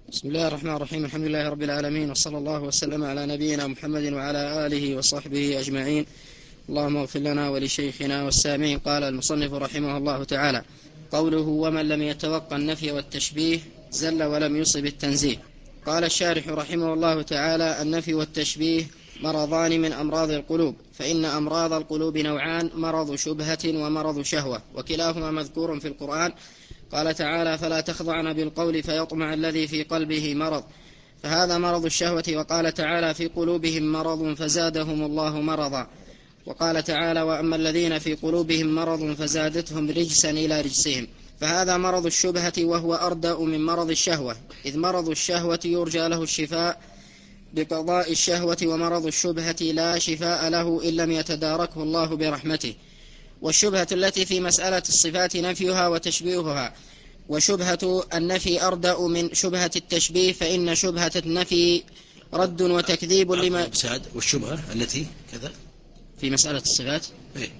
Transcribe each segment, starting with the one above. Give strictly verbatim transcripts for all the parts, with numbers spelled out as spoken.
بسم الله الرحمن الرحيم. الحمد لله رب العالمين، وصلى الله وسلم على نبينا محمد وعلى آله وصحبه أجمعين. اللهم اغفر لنا ولشيخنا والسامعين. قال المصنف رحمه الله تعالى: قوله ومن لم يتوقع النفي والتشبيه زل ولم يصب التنزيه. قال الشارح رحمه الله تعالى: النفي والتشبيه مرضان من أمراض القلوب، فإن أمراض القلوب نوعان: مرض شبهة ومرض شهوة، وكلاهما مذكور في القرآن. قال تعالى: فلا تخضعن بالقول فيطمع الذي في قلبه مرض، فهذا مرض الشهوة. وقال تعالى: في قلوبهم مرض فزادهم الله مرضا. وقال تعالى: وأما الذين في قلوبهم مرض فزادتهم رجسا إلى رجسهم، فهذا مرض الشبهة، وهو أردأ من مرض الشهوة، إذ مرض الشهوة يرجى له الشفاء بقضاء الشهوة، ومرض الشبهة لا شفاء له إن لم يتداركه الله برحمته. والشبهة التي في مسألة الصفات نفيها وتشبيهها، وشبهة النفي أردأ من شبهة التشبيه، فإن شبهة النفي رد وتكذيب لما والشبهة التي كذا في مسألة الصفات إيه؟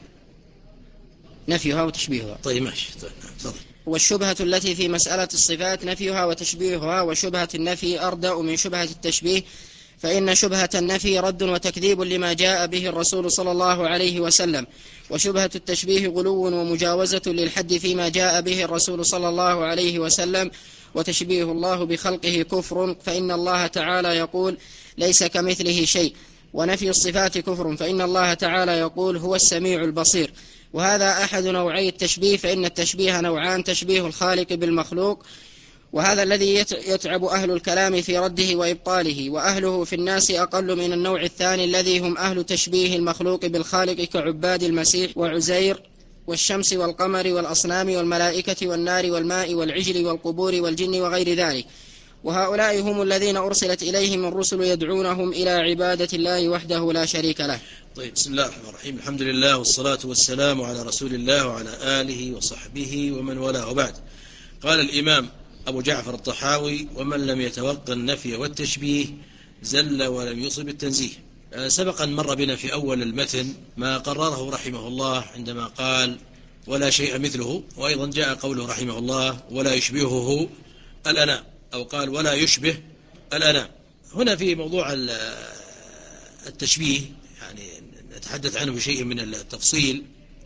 نفيها وتشبيهها. طيب ماشي. طيب. والشبهة التي في مسألة الصفات نفيها وتشبيهها، وشبهة النفي أردأ من شبهة التشبيه، فإن شبهة النفي رد وتكذيب لما جاء به الرسول صلى الله عليه وسلم، وشبهة التشبيه غلو ومجاوزة للحد فيما جاء به الرسول صلى الله عليه وسلم، وتشبيه الله بخلقه كفر، فإن الله تعالى يقول: ليس كمثله شيء. ونفي الصفات كفر، فإن الله تعالى يقول: هو السميع البصير. وهذا أحد نوعي التشبيه، فإن التشبيه نوعان: تشبيه الخالق بالمخلوق، وهذا الذي يتعب أهل الكلام في رده وإبطاله، وأهله في الناس أقل من النوع الثاني الذي هم أهل تشبيه المخلوق بالخالق، كعباد المسيح وعزير والشمس والقمر والأصنام والملائكة والنار والماء والعجل والقبور والجن وغير ذلك. وهؤلاء هم الذين أرسلت إليهم الرسل يدعونهم إلى عبادة الله وحده لا شريك له. طيب، بسم الله الرحمن الرحيم. الحمد لله والصلاة والسلام على رسول الله وعلى آله وصحبه ومن والاه، وبعد. قال الإمام أبو جعفر الطحاوي: ومن لم يتوقع النفي والتشبيه زل ولم يصب التنزيه. سبقا مر بنا في أول المتن ما قرره رحمه الله عندما قال: ولا شيء مثله، وأيضا جاء قوله رحمه الله: ولا يشبهه الأنام، أو قال: ولا يشبه الأنام. هنا في موضوع التشبيه يعني نتحدث عنه بشيء من التفصيل،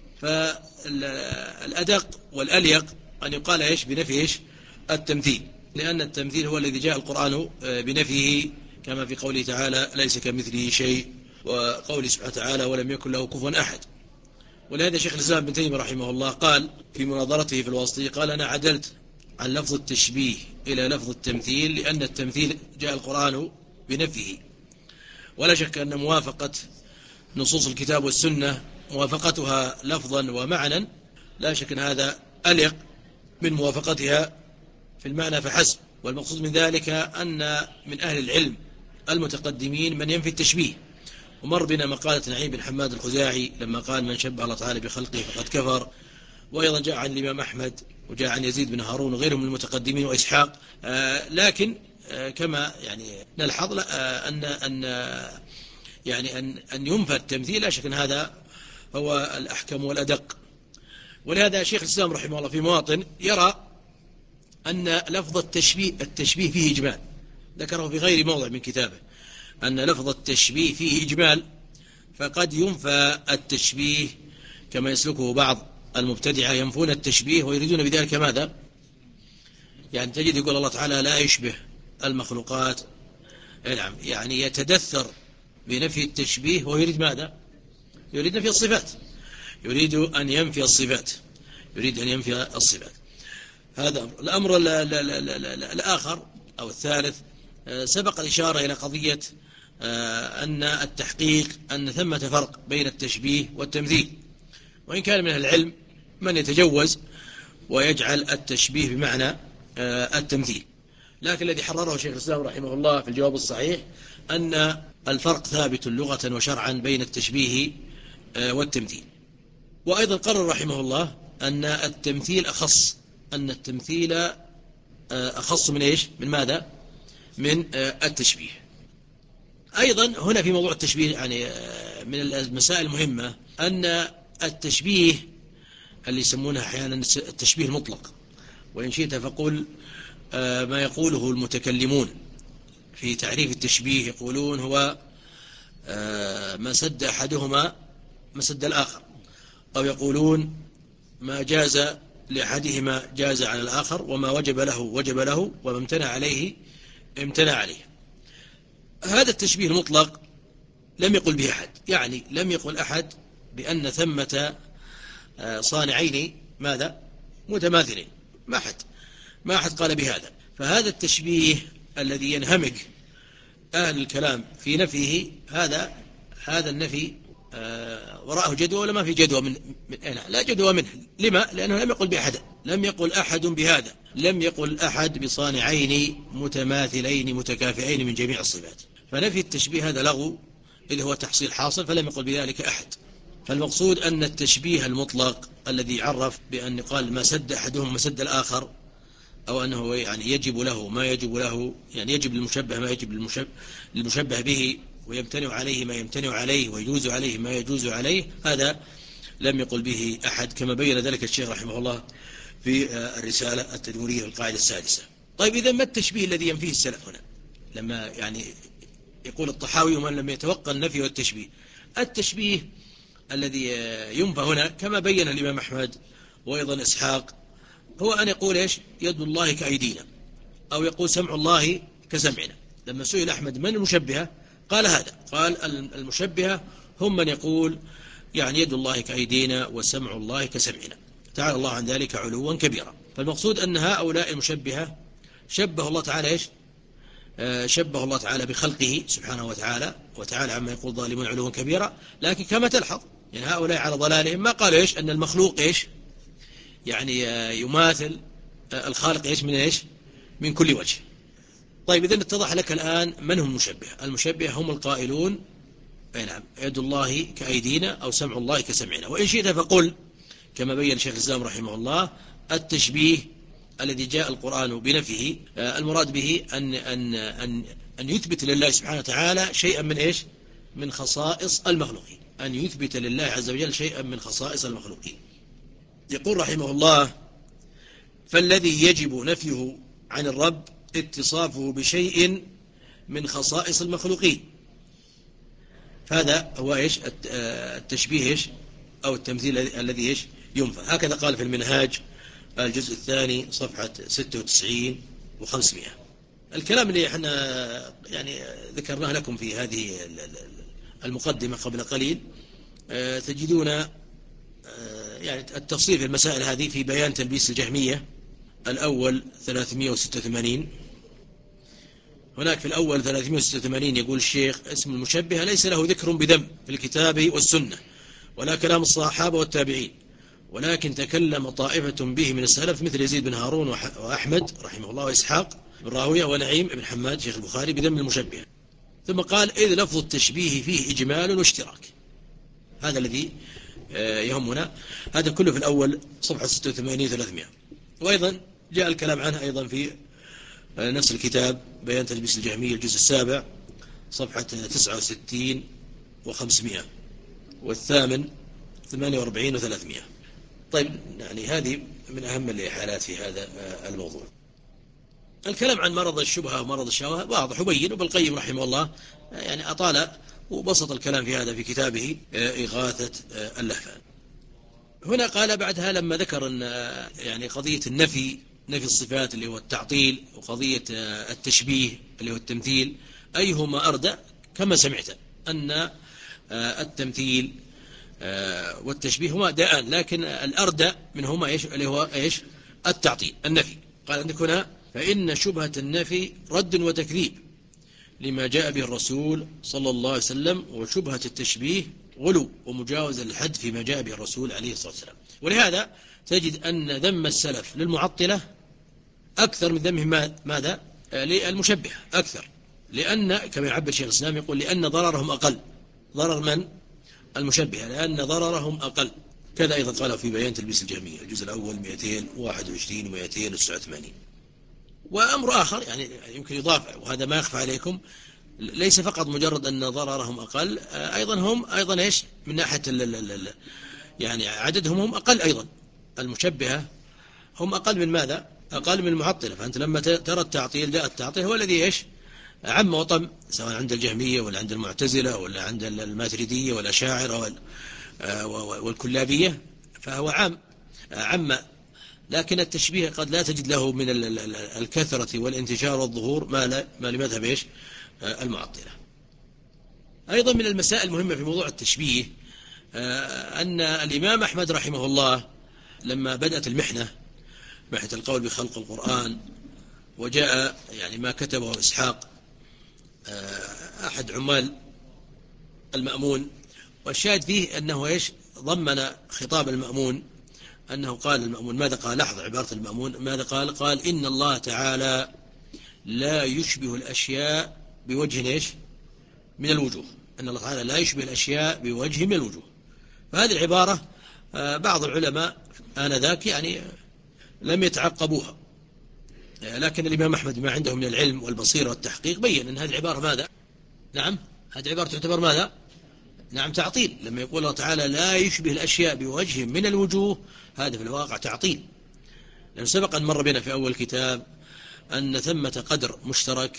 فالأدق والأليق أن يقال إيش بنفي إيش التمثيل، لأن التمثيل هو الذي جاء القرآن بنفيه، كما في قوله تعالى: ليس كمثله شيء، وقوله سبحانه وتعالى: ولم يكن له كفوا أحد. ولهذا شيخ الإسلام ابن تيمية رحمه الله قال في مناظرته في الواسطية: قال: أنا عدلت عن لفظ التشبيه إلى لفظ التمثيل، لأن التمثيل جاء القرآن بنفيه. ولا شك أن موافقة نصوص الكتاب والسنة موافقتها لفظا ومعنى، لا شك أن هذا أليق من موافقتها في المعنى فحسب. والمقصود من ذلك أن من أهل العلم المتقدمين من ينفي التشبيه. ومر بنا مقالة نعيم بن حماد الخزاعي لما قال: من شبه الله تعالى بخلقه فقد كفر. وأيضا جاء عن الإمام أحمد، وجاء عن يزيد بن هارون وغيرهم من المتقدمين وإسحاق. آه لكن آه كما يعني نلحظ آه أن أن يعني أن أن ينفى التمثيل، لا شك أن هذا هو الأحكم والأدق. ولهذا شيخ الإسلام رحمه الله في مواطن يرى أن لفظ التشبيه التشبيه فيه إجمال، ذكره في غير موضع من كتابه أن لفظ التشبيه فيه إجمال، فقد ينفى التشبيه كما يسلكه بعض المبتدعة، ينفون التشبيه ويريدون بذلك ماذا؟ يعني تجد يقول الله تعالى: لا يشبه المخلوقات. نعم، يعني يتدثر بنفي التشبيه ويريد ماذا؟ يريد نفي الصفات، يريد أن ينفي الصفات يريد أن ينفي الصفات. هذا الأمر الآخر أو الثالث، سبق الإشارة إلى قضية أن التحقيق أن ثمة فرق بين التشبيه والتمثيل، وإن كان من أهل العلم من يتجوز ويجعل التشبيه بمعنى التمثيل، لكن الذي حرره شيخ الإسلام رحمه الله في الجواب الصحيح أن الفرق ثابت لغة وشرعا بين التشبيه والتمثيل. وأيضا قرر رحمه الله أن التمثيل أخص أن التمثيل أخص من إيش؟ من ماذا؟ من التشبيه. أيضا هنا في موضوع التشبيه يعني من المسائل المهمة أن التشبيه اللي يسمونه أحيانا التشبيه المطلق وإن شئت فقل ما يقوله المتكلمون في تعريف التشبيه، يقولون هو ما سد أحدهما مسد الآخر، أو يقولون ما جاز لأحدهما جاز على الآخر، وما وجب له وجب له، وما امتنع عليه امتنع عليه. هذا التشبيه المطلق لم يقل به أحد، يعني لم يقل أحد بأن ثمة صانعين ماذا متماثلين، ما أحد ما أحد قال بهذا. فهذا التشبيه الذي ينهمك أهل الكلام في نفيه، هذا هذا النفي آه وراءه جدوى ولا ما في جدوى من, من لا جدوى منه. لما؟ لأنه لم يقل بأحد، لم يقل أحد بهذا، لم يقل أحد بصانعين متماثلين متكافئين من جميع الصفات. فنفي التشبيه هذا لغو، إذ هو تحصيل حاصل، فلم يقل بذلك أحد. فالمقصود أن التشبيه المطلق الذي عرف بأن قال ما سد أحدهم مسد الآخر، أو أنه يعني يجب له ما يجب له، يعني يجب للمشبه ما يجب للمشبه, للمشبه به، ويمتنع عليه ما يمتنع عليه، ويجوز عليه ما يجوز عليه، هذا لم يقل به أحد، كما بين ذلك الشيخ رحمه الله في الرسالة التدمرية في القاعدة السادسة. طيب إذا ما التشبيه الذي ينفيه السلف هنا؟ لما يعني يقول الطحاوي ومن لم يتوقع النفي والتشبيه، التشبيه الذي ينفى هنا كما بين الإمام أحمد وأيضا إسحاق هو أن يقول إيش؟ يد الله كأيدينا، أو يقول سمع الله كسمعنا. لما سئل أحمد من المشبهة قال هذا، قال المشبهة هم من يقول يعني يد الله كأيدينا وسمع الله كسمعنا، تعالى الله عن ذلك علوا كبيرا. فالمقصود أن هؤلاء المشبهة شبه الله تعالى إيش؟ آه شبه الله تعالى بخلقه سبحانه وتعالى، وتعالى عما يقول ظالمون علوا كبيرا. لكن كما تلحظ يعني هؤلاء على ضلالهم ما قالوا إيش؟ أن المخلوق إيش؟ يعني يماثل الخالق إيش من إيش؟ من كل وجه. طيب إذن اتضح لك الآن من هم المشبه. المشبه هم القائلون أي نعم يد الله كأيدينا أو سمع الله كسمعنا. وإن شئت فقل كما بين شيخ الإسلام رحمه الله التشبيه الذي جاء القرآن بنفيه المراد به أن, أن, أن, أن يثبت لله سبحانه وتعالى شيئا من إيش؟ من خصائص المخلوقين، أن يثبت لله عز وجل شيئا من خصائص المخلوقين. يقول رحمه الله فالذي يجب نفيه عن الرب اتصافه بشيء من خصائص المخلوقين، هذا هو إيش؟ التشبيه إيش؟ أو التمثيل الذي إيش؟ ينفى. هكذا قال في المنهاج الجزء الثاني صفحة ستة وتسعين وخمسمائة. الكلام اللي احنا يعني ذكرناه لكم في هذه المقدمة قبل قليل تجدون يعني التفصيل في المسائل هذه في بيان تلبيس الجهمية الأول ثلاثمائة وستة وثمانين. هناك في الأول ثلاثمائة وستة وثمانين يقول الشيخ اسم المشبه ليس له ذكر بذنب في الكتاب والسنة ولا كلام الصحابة والتابعين، ولكن تكلم طائفة به من السلف مثل يزيد بن هارون وأحمد رحمه الله وإسحاق بن راهوية ونعيم بن حماد شيخ البخاري بذم المشبه. ثم قال إذ لفظ التشبيه فيه إجمال واشتراك. هذا الذي يهمنا، هذا كله في الأول صفحة ستة وثمانين ثلاثمائة. وأيضا جاء الكلام عنه أيضا في نفس الكتاب بيان تلبيس الجهمية الجزء السابع صفحة تسعة وستين وخمسمائة، والثامن ثمانية وأربعين وثلاثمائة. طيب يعني هذه من أهم الإحالات في هذا الموضوع. الكلام عن مرض الشبهة ومرض الشهوة واضح وبين، وابن القيم رحمه الله يعني أطال وبسط الكلام في هذا في كتابه إغاثة اللهفان. هنا قال بعدها لما ذكر أن يعني قضية النفي نفي الصفات اللي هو التعطيل، وقضية التشبيه اللي هو التمثيل، أيهما أردى؟ كما سمعت أن التمثيل والتشبيه هما داءان، لكن الأردى منهما إيش؟ اللي هو إيش؟ التعطيل النفي. قال عندك هنا فإن شبهة النفي رد وتكذيب لما جاء به الرسول صلى الله عليه وسلم، وشبهة التشبيه غلو ومجاوزة للحد فيما جاء به الرسول عليه الصلاة والسلام. ولهذا تجد أن ذم السلف للمعطلة أكثر من ذمهم ماذا؟ للمشبه أكثر، لأن كما يعبر شيخ الإسلام يقول لأن ضررهم أقل. ضرر من؟ المشبه، لأن ضررهم أقل. كذا أيضا قال في بيان تلبيس الجهمية الجزء الأول مئتين وواحد وعشرين ومئتين وتسعة وثمانين. وأمر آخر يعني يمكن يضاف وهذا ما يخفى عليكم، ليس فقط مجرد أن ضررهم أقل، أيضا هم أيضا إيش من ناحية يعني عددهم هم أقل أيضا. المشبهة هم أقل من ماذا؟ أقل من المعطلة. فأنت لما ترى التعطيل، جاء التعطيل هو الذي إيش عم وطم، سواء عند الجهمية ولا عند المعتزلة ولا عند الماتريدية والأشاعرة والكلابية، فهو عام عم. لكن التشبيه قد لا تجد له من الكثرة والانتشار والظهور ما ما لمذهب إيش المعطلة. أيضا من المسائل المهمة في موضوع التشبيه أن الإمام أحمد رحمه الله لما بدأت المحنة، محنة القول بخلق القرآن، وجاء يعني ما كتبه إسحاق أحد عمال المأمون، والشاهد فيه أنه إيش ضمن خطاب المأمون، أنه قال المأمون ماذا قال؟ لحظة عبارة المأمون ماذا قال؟ قال إن الله تعالى لا يشبه الأشياء بوجه إيش من الوجوه، أن الله تعالى لا يشبه الأشياء بوجه من الوجوه. فهذه العبارة بعض العلماء آنذاك يعني لم يتعقبوها، لكن الإمام أحمد ما عنده من العلم والبصيرة والتحقيق بين أن هذه العبارة ماذا؟ نعم، هذه العبارة تعتبر ماذا؟ نعم تعطيل. لما يقول الله تعالى لا يشبه الأشياء بوجه من الوجوه، هذا في الواقع تعطيل، لأن سبق أن مر بنا في أول كتاب أن ثمة قدر مشترك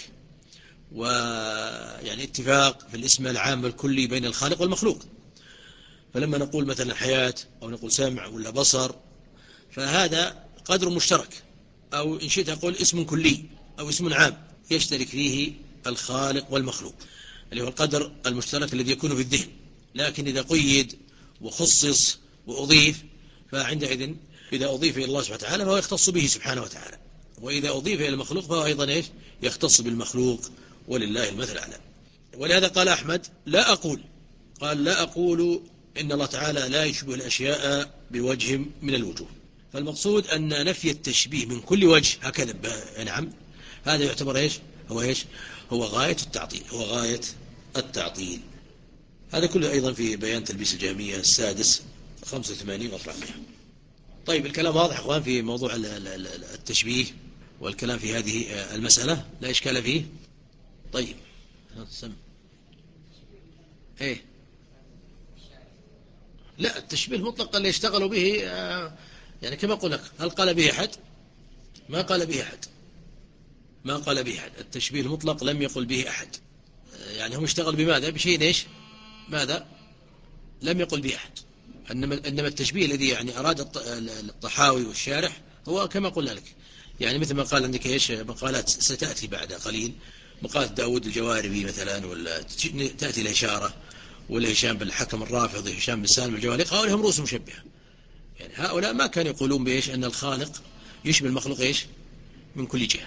ويعني اتفاق في الاسم العام الكلي بين الخالق والمخلوق. فلما نقول مثلا حياة أو نقول سمع ولا بصر، فهذا قدر مشترك، أو إن شئت أقول اسم كلي أو اسم عام يشترك فيه الخالق والمخلوق، اللي هو القدر المشترك الذي يكون في الذهن. لكن إذا قيد وخصص وأضيف، فعندئذ إذا أضيف إلى الله سبحانه وتعالى فهو يختص به سبحانه وتعالى، وإذا أضيف إلى المخلوق فهو أيضا إيش يختص بالمخلوق، ولله المثل الأعلى. ولهذا قال أحمد لا أقول، قال لا أقول إن الله تعالى لا يشبه الأشياء بوجه من الوجوه. فالمقصود أن نفي التشبيه من كل وجه هكذا نعم، هذا يعتبر إيش هو إيش هو غاية التعطيل، هو غاية التعطيل. هذا كله أيضا في بيان تلبيس الجهمية السادس خمسة وثمانين وأربعمائة. طيب الكلام واضح أخوان في موضوع التشبيه والكلام في هذه المسألة، لا إشكال فيه. طيب سم إيه لا، التشبيه المطلق اللي يشتغلوا به يعني كما قلنا، هل قال به أحد؟ ما قال به أحد، ما قال به أحد. التشبيه المطلق لم يقل به أحد، يعني هم اشتغل بماذا؟ بشيء إيش ماذا لم يقل به أحد. إنما, إنما التشبيه الذي يعني أراد الطحاوي والشارح هو كما قلنا لك، يعني مثل ما قال عندك إيش مقالات ستأتي بعد قليل، مقالة داود الجواربي مثلا، ولا تأتي الإشارة، ولا هشام بن الحكم الرافضي، هشام بن سالم الجوالي، قالوا لهم رؤوس مشبهة. يعني هؤلاء ما كانوا يقولون بإيش أن الخالق يشبه المخلوق إيش من كل جهة.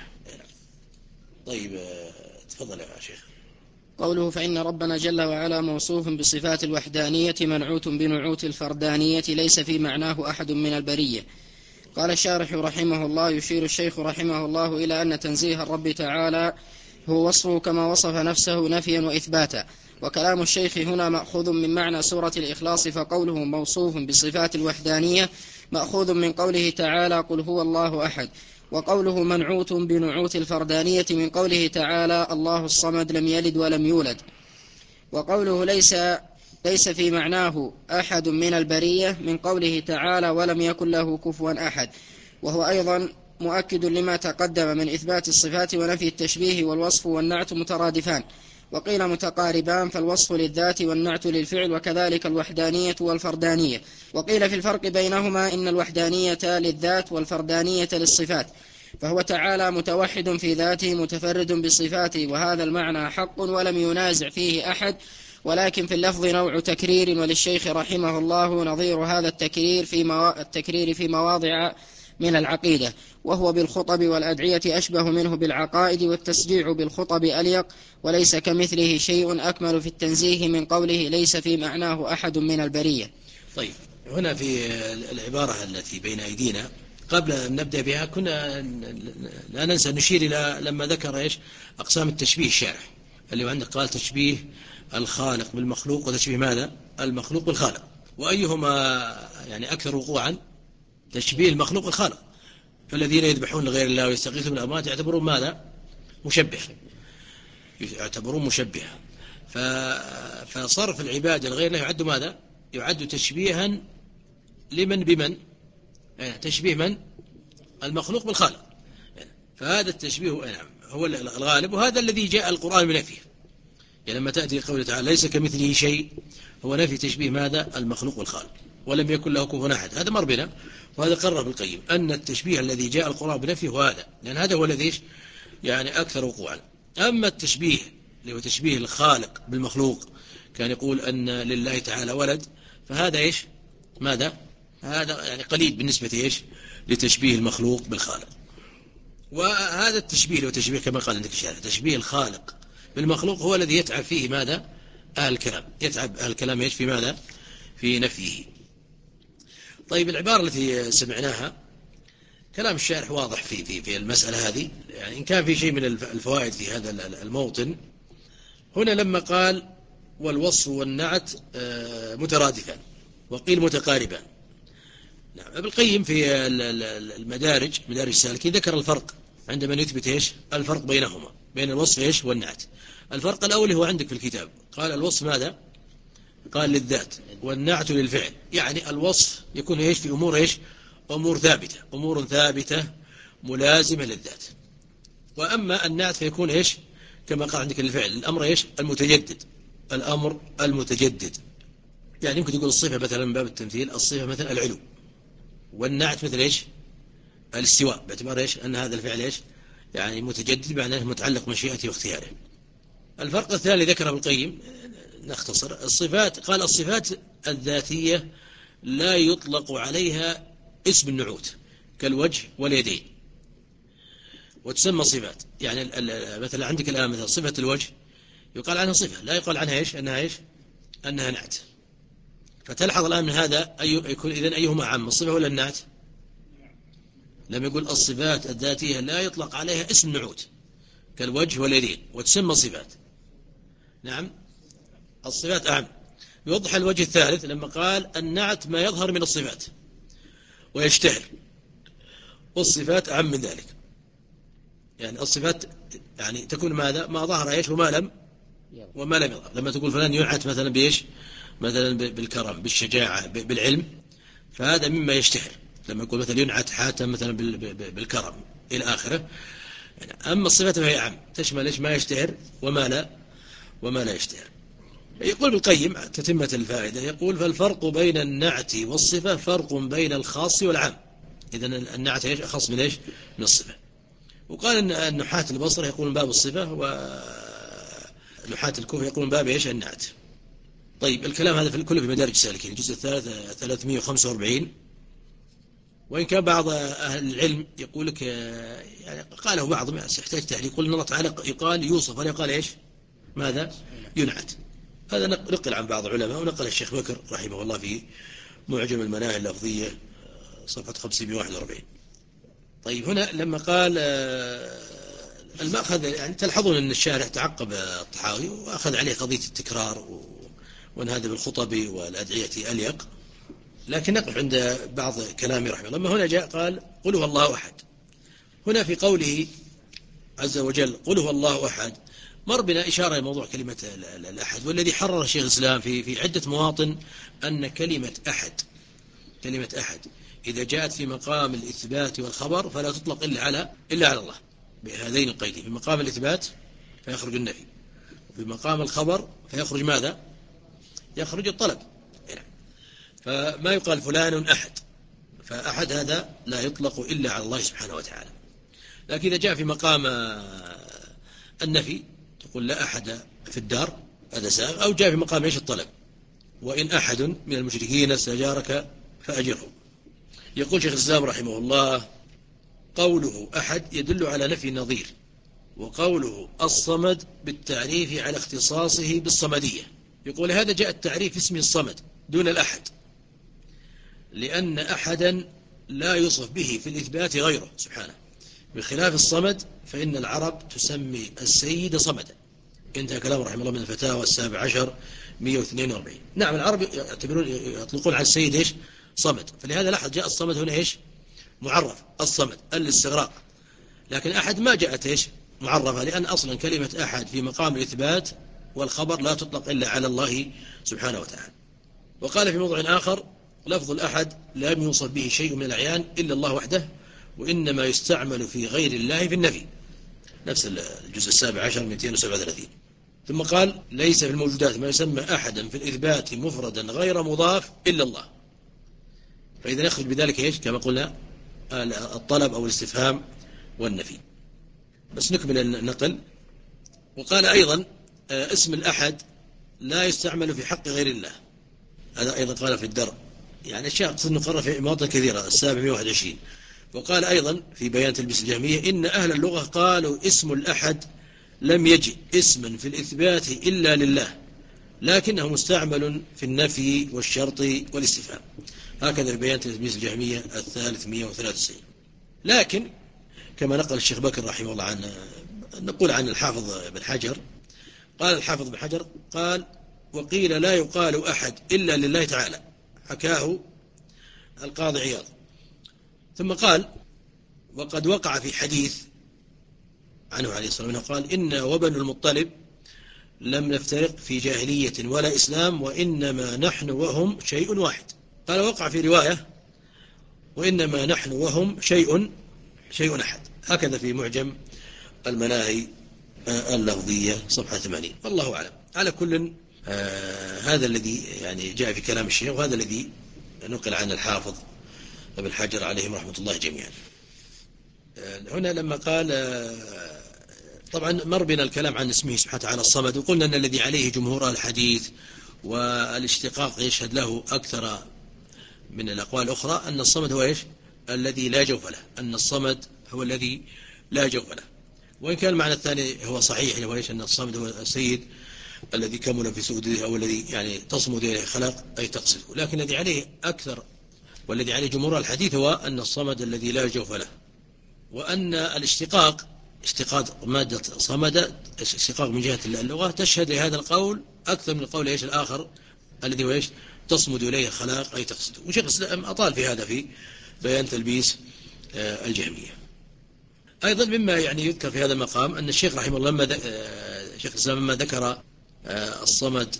طيب تفضل يا شيخ. قوله فإن ربنا جل وعلا موصوف بصفات الوحدانية منعوت بنعوت الفردانية ليس في معناه أحد من البرية. قال الشارح رحمه الله: يشير الشيخ رحمه الله إلى أن تنزيه الرب تعالى هو وصفه كما وصف نفسه نفيا وإثباتا. وكلام الشيخ هنا مأخوذ من معنى سورة الإخلاص، فقوله موصوف بصفات الوحدانية مأخوذ من قوله تعالى قل هو الله أحد، وقوله منعوت بنعوت الفردانية من قوله تعالى الله الصمد لم يلد ولم يولد. وقوله ليس ليس في معناه أحد من البرية من قوله تعالى ولم يكن له كفوا أحد، وهو أيضا مؤكد لما تقدم من إثبات الصفات ونفي التشبيه، والوصف والنعت مترادفان، وقيل متقاربان، فالوصف للذات والنعت للفعل، وكذلك الوحدانية والفردانية. وقيل في الفرق بينهما إن الوحدانية للذات والفردانية للصفات، فهو تعالى متوحد في ذاته متفرد بصفاته، وهذا المعنى حق ولم ينازع فيه أحد، ولكن في اللفظ نوع تكرير، وللشيخ رحمه الله نظير هذا التكرير في, موا... التكرير في مواضع من العقيدة، وهو بالخطب والأدعية أشبه منه بالعقائد، والتسجيع بالخطب أليق، وليس كمثله شيء أكمل في التنزيه من قوله ليس في معناه أحد من البرية. طيب هنا في العبارة التي بين أيدينا قبل أن نبدأ بها كنا لا ننسى نشير إلى لما ذكر إيش أقسام التشبيه الشارح، اللي عندك قال تشبيه الخالق بالمخلوق وتشبيه ماذا المخلوق بالخالق، وأيهما يعني أكثر وقوعا؟ تشبيه المخلوق بالخالق. فالذين يذبحون لغير الله ويستغيثون بالأموات يعتبرون ماذا مشبه، يعتبرون مشبهة. فصرف العبادة لغير الله يعد ماذا يعد تشبيها لمن بمن؟ يعني تشبيه من المخلوق بالخالق. فهذا التشبيه نعم هو الغالب، وهذا الذي جاء القرآن بنفيه. يعني لما تأتي قوله تعالى ليس كمثله شيء، هو نفي تشبيه ماذا؟ المخلوق والخالق، ولم يكن له كفوا أحد. هذا مر بنا، وهذا قرر ابن القيم أن التشبيه الذي جاء القرآن بنفيه هو هذا، لأن هذا هو الذي يعني أكثر وقوعا. أما التشبيه اللي هو تشبيه الخالق بالمخلوق، كان يقول أن لله تعالى ولد، فهذا إيش ماذا؟ هذا يعني قليل بالنسبة إيش لتشبيه المخلوق بالخالق. وهذا التشبيه لو تشبيه كما قال عندك الشارع، تشبيه الخالق بالمخلوق هو الذي يتعب فيه ماذا؟ أهل الكلام، يتعب أهل الكلام إيش في ماذا؟ في نفيه. طيب العبارة التي سمعناها كلام الشارح واضح في في في المسألة هذه، يعني إن كان في شيء من الفوائد في هذا الموطن. هنا لما قال والوصف والنعت مترادفان، وقيل متقاربان. نعم ابن القيم في المدارج مدارج السالكين ذكر الفرق عندما يثبت ايش الفرق بينهما، بين الوصف ايش والنعت. الفرق الاول هو عندك في الكتاب، قال الوصف ماذا؟ قال للذات، والنعت للفعل. يعني الوصف يكون ايش في امور ايش امور ثابته، امور ثابته ملازمه للذات. واما النعت فيكون ايش كما قال عندك للفعل، الامر ايش المتجدد، الامر المتجدد. يعني يمكن تقول الصفه مثلا من باب التمثيل، الصفه مثلا العلو، والنعت مثل ايش الاستواء، باعتبار ايش ان هذا الفعل ايش يعني متجدد، بمعنى متعلق مشيئته واختياره. الفرق الثاني ذكره ابن القيم، نختصر الصفات، قال الصفات الذاتيه لا يطلق عليها اسم النعوت كالوجه واليدين، وتسمى صفات. يعني مثلا عندك الان مثلا صفه الوجه يقال عنها صفه، لا يقال عنها ايش انها ايش انها نعت. فتلحظ الان من هذا أي يكون اذن ايهما عام، الصفه ولا النعت؟ لما يقول الصفات الذاتية لا يطلق عليها اسم نعوت كالوجه واليدين وتسمى صفات. نعم الصفات أعم. يوضح الوجه الثالث لما قال النعت ما يظهر من الصفات ويشتهر، والصفات أعم من ذلك. يعني الصفات يعني تكون ماذا؟ ما ظهر ايش وما لم وما لم يظهر. لما تقول فلان ينعت مثلا بايش؟ مثلا بالكرم، بالشجاعة، بالعلم، فهذا مما يشتهر. لما يقول مثلا ينعت حاتم مثلا بالكرم إلى آخره. يعني أما الصفات فهي عام، تشمل إيش ما يشتهر وما لا وما لا يشتهر. يقول ابن القيم تتمة الفائدة، يقول فالفرق بين النعت والصفة فرق بين الخاص والعام. إذن النعت إيش أخص من إيش من الصفة. وقال أن النحاة البصرة يقولون باب الصفة، ونحاة الكوفة يقولون باب إيش النعت. طيب الكلام هذا في كله في مدارج السالكين الجزء الثالث ثلاثمائة وخمسة وأربعين. وإن كان بعض أهل العلم يقول لك يعني قاله بعضهم يحتاج تحليل، يقول إن الله تعالى يقال يوصف ولا يقال إيش ماذا ينعت. هذا نقل عن بعض العلماء، ونقل الشيخ بكر رحمه الله في معجم المناهي اللفظية صفحة خمسمائة وواحد وأربعين. طيب هنا لما قال المأخذ، يعني تلحظون أن الشارع تعقب الطحاوي وأخذ عليه قضية التكرار، وأن هذا بالخطب والأدعية أليق. لكن نقف عند بعض كلامه رحمه الله. لما هنا جاء قال قل هو الله أحد، هنا في قوله عز وجل قل هو الله أحد مر بنا إشارة لموضوع كلمة الأحد، والذي حرر الشيخ الإسلام في في عدة مواطن أن كلمة أحد كلمة أحد إذا جاءت في مقام الإثبات والخبر فلا تطلق إلا على إلا على الله بهذين القيدين. في مقام الإثبات فيخرج النفي، وفي مقام الخبر فيخرج ماذا؟ يخرج الطلب. فما يقال فلان أحد، فأحد هذا لا يطلق إلا على الله سبحانه وتعالى. لكن إذا جاء في مقام النفي تقول لا أحد في الدار، هذا سائغ. أو جاء في مقام إيش الطلب، وإن أحد من المشركين استجارك فأجره. يقول شيخ الإسلام رحمه الله قوله أحد يدل على نفي النظير، وقوله الصمد بالتعريف على اختصاصه بالصمدية. يقول هذا جاء التعريف اسم الصمد دون الأحد، لأن أحدا لا يوصف به في الإثبات غيره سبحانه، بخلاف الصمد فإن العرب تسمي السيد صمدا. انتهى كلام رحمه الله من الفتاوى السابع عشر مئة واثنين وأربعين. نعم العرب يعتبرون يطلقون على السيد إيش صمد، فلهذا لاحظ جاء الصمد هنا إيش معرف، الصمد الاستغراق. لكن أحد ما جاءت إيش معرفة، لأن أصلا كلمة أحد في مقام الإثبات والخبر لا تطلق إلا على الله سبحانه وتعالى. وقال في موضوع آخر لفظ الأحد لم يوصف به شيء من الأعيان إلا الله وحده، وإنما يستعمل في غير الله في النفي، نفس الجزء السابع عشر مئتين وسبعة وثلاثين. ثم قال ليس في الموجودات ما يسمى أحدا في الإثبات مفردا غير مضاف إلا الله. فإذا يخرج بذلك إيش؟ كما قلنا الطلب أو الاستفهام والنفي. بس نكمل النقل. وقال أيضا اسم الأحد لا يستعمل في حق غير الله، هذا أيضا قال في الدرء، يعني أشياء قصد نقرر في مواطن كثيرة، السابع مئة وواحد وعشرين. وقال أيضا في بيان تلبيس الجهمية إن أهل اللغة قالوا اسم الأحد لم يجئ اسما في الإثبات إلا لله، لكنه مستعمل في النفي والشرط والاستفهام. هكذا في بيان تلبيس الجهمية الثالث مئة وثلاثة وتسعين. لكن كما نقل الشيخ بكر رحمه الله عنه، نقول عن الحافظ بن حجر، قال الحافظ بن حجر قال وقيل لا يقال أحد إلا لله تعالى، حكاه القاضي عياض. ثم قال وقد وقع في حديث عنه عليه الصلاة والسلام قال إن وبن المطلب لم نفترق في جاهلية ولا إسلام وإنما نحن وهم شيء واحد. قال وقع في رواية وإنما نحن وهم شيء شيء أحد. هكذا في معجم المناهي اللفظية صفحة ثمانين. والله أعلم. على كل آه هذا الذي يعني جاء في كلام الشيخ، وهذا الذي نقل عن الحافظ ابن حجر عليهم رحمة الله جميعا. آه هنا لما قال آه طبعا مر بنا الكلام عن اسمه سبحانه وتعالى الصمد، وقلنا أن الذي عليه جمهور الحديث والاشتقاق يشهد له أكثر من الأقوال الأخرى أن الصمد هو إيش؟ الذي لا جوف له، أن الصمد هو الذي لا جوف له. وإن كان المعنى الثاني هو صحيح، هو إيش؟ أن الصمد هو السيد الذي كمل في سؤدده أو الذي يعني تصمد إليه خلق أي تقصده. لكن الذي عليه أكثر والذي عليه جمهور الحديث هو أن الصمد الذي لا جوف له، وأن الاشتقاق اشتقاق مادة صمد اشتقاق من جهة اللغة تشهد لهذا القول أكثر من القول إيش الآخر الذي هو إيش؟ تصمد إليه خلاق أي تقصده. وشيخ الإسلام أطال في هذا في بيان تلبيس الجهمية. أيضا مما يعني يذكر في هذا المقام أن الشيخ رحمه الله لما شيخ الإسلام لما ذكر الصمد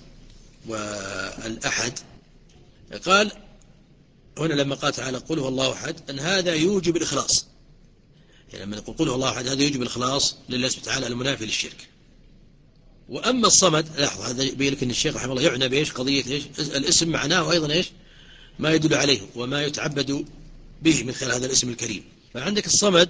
والأحد قال هنا لما قال تعالى قل هو الله أحد أن هذا يوجب الإخلاص، يعني لما نقول قل هو الله أحد هذا يوجب الإخلاص لله سبحانه وتعالى المنافي للشرك. وأما الصمد لاحظ هذا يبين لك أن الشيخ رحمه الله يعنى بإيش؟ قضية إيش؟ الاسم معناه أيضا إيش؟ ما يدل عليه وما يتعبد به من خلال هذا الاسم الكريم. فعندك الصمد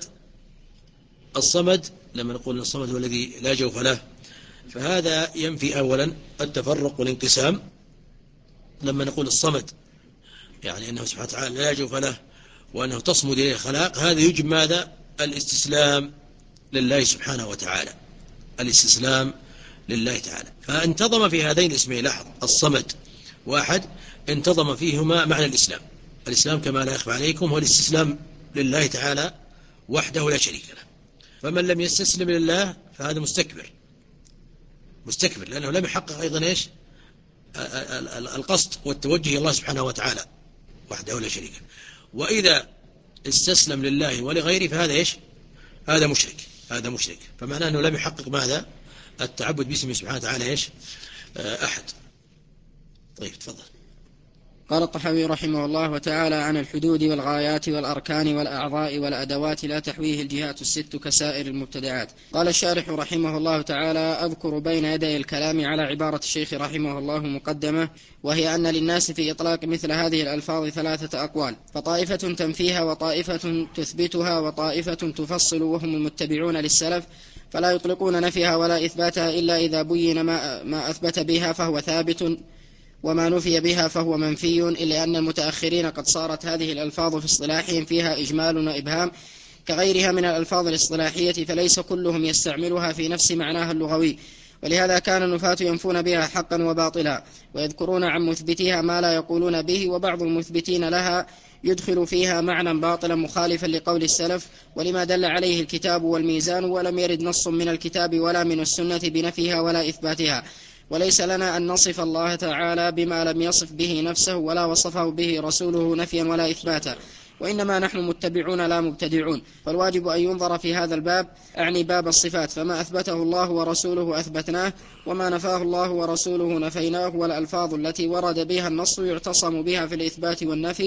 الصمد لما نقول الصمد هو الذي لا جوف له، فهذا ينفي أولا التفرق والانقسام. لما نقول الصمد يعني أنه سبحانه وتعالى لا جوف له وأنه تصمد إليه الخلاق، هذا يجب ماذا؟ الاستسلام لله سبحانه وتعالى، الاستسلام لله تعالى. فانتظم في هذين الاسمين، لاحظ الصمد واحد انتظم فيهما معنى الإسلام. الإسلام كما لا يخفى عليكم هو الاستسلام لله تعالى وحده لا شريك له. فمن لم يستسلم لله فهذا مستكبر مستكبر لأنه لم يحقق أيضا إيش؟ القصد والتوجه إلى الله سبحانه وتعالى وحده لا شريك له. وإذا استسلم لله ولغيره فهذا إيش؟ هذا مشرك هذا مشرك فمعناه أنه لم يحقق ماذا؟ التعبد باسمه سبحانه وتعالى إيش؟ أحد. طيب تفضل. قال الطحاوي رحمه الله وتعالى عن الحدود والغايات والأركان والأعضاء والأدوات لا تحويه الجهات الست كسائر المبتدعات. قال الشارح رحمه الله تعالى أذكر بين يدي الكلام على عبارة الشيخ رحمه الله مقدمة، وهي أن للناس في إطلاق مثل هذه الألفاظ ثلاثة أقوال، فطائفة تنفيها وطائفة تثبتها وطائفة تفصل وهم المتبعون للسلف، فلا يطلقون نفيها ولا إثباتها إلا إذا بين ما, ما أثبت بها فهو ثابت وما نفي بها فهو منفي، إلا أن المتأخرين قد صارت هذه الألفاظ في اصطلاحهم فيها إجمال وإبهام كغيرها من الألفاظ الاصطلاحية، فليس كلهم يستعملها في نفس معناها اللغوي، ولهذا كان النفاة ينفون بها حقا وباطلا ويذكرون عن مثبتيها ما لا يقولون به، وبعض المثبتين لها يدخل فيها معنى باطلا مخالفا لقول السلف ولما دل عليه الكتاب والميزان، ولم يرد نص من الكتاب ولا من السنة بنفيها ولا إثباتها. وليس لنا أن نصف الله تعالى بما لم يصف به نفسه ولا وصفه به رسوله نفيا ولا إثباتا، وإنما نحن متبعون لا مبتدعون، فالواجب أن ينظر في هذا الباب، أعني باب الصفات، فما أثبته الله ورسوله أثبتناه وما نفاه الله ورسوله نفيناه، والألفاظ التي ورد بها النص يعتصم بها في الإثبات والنفي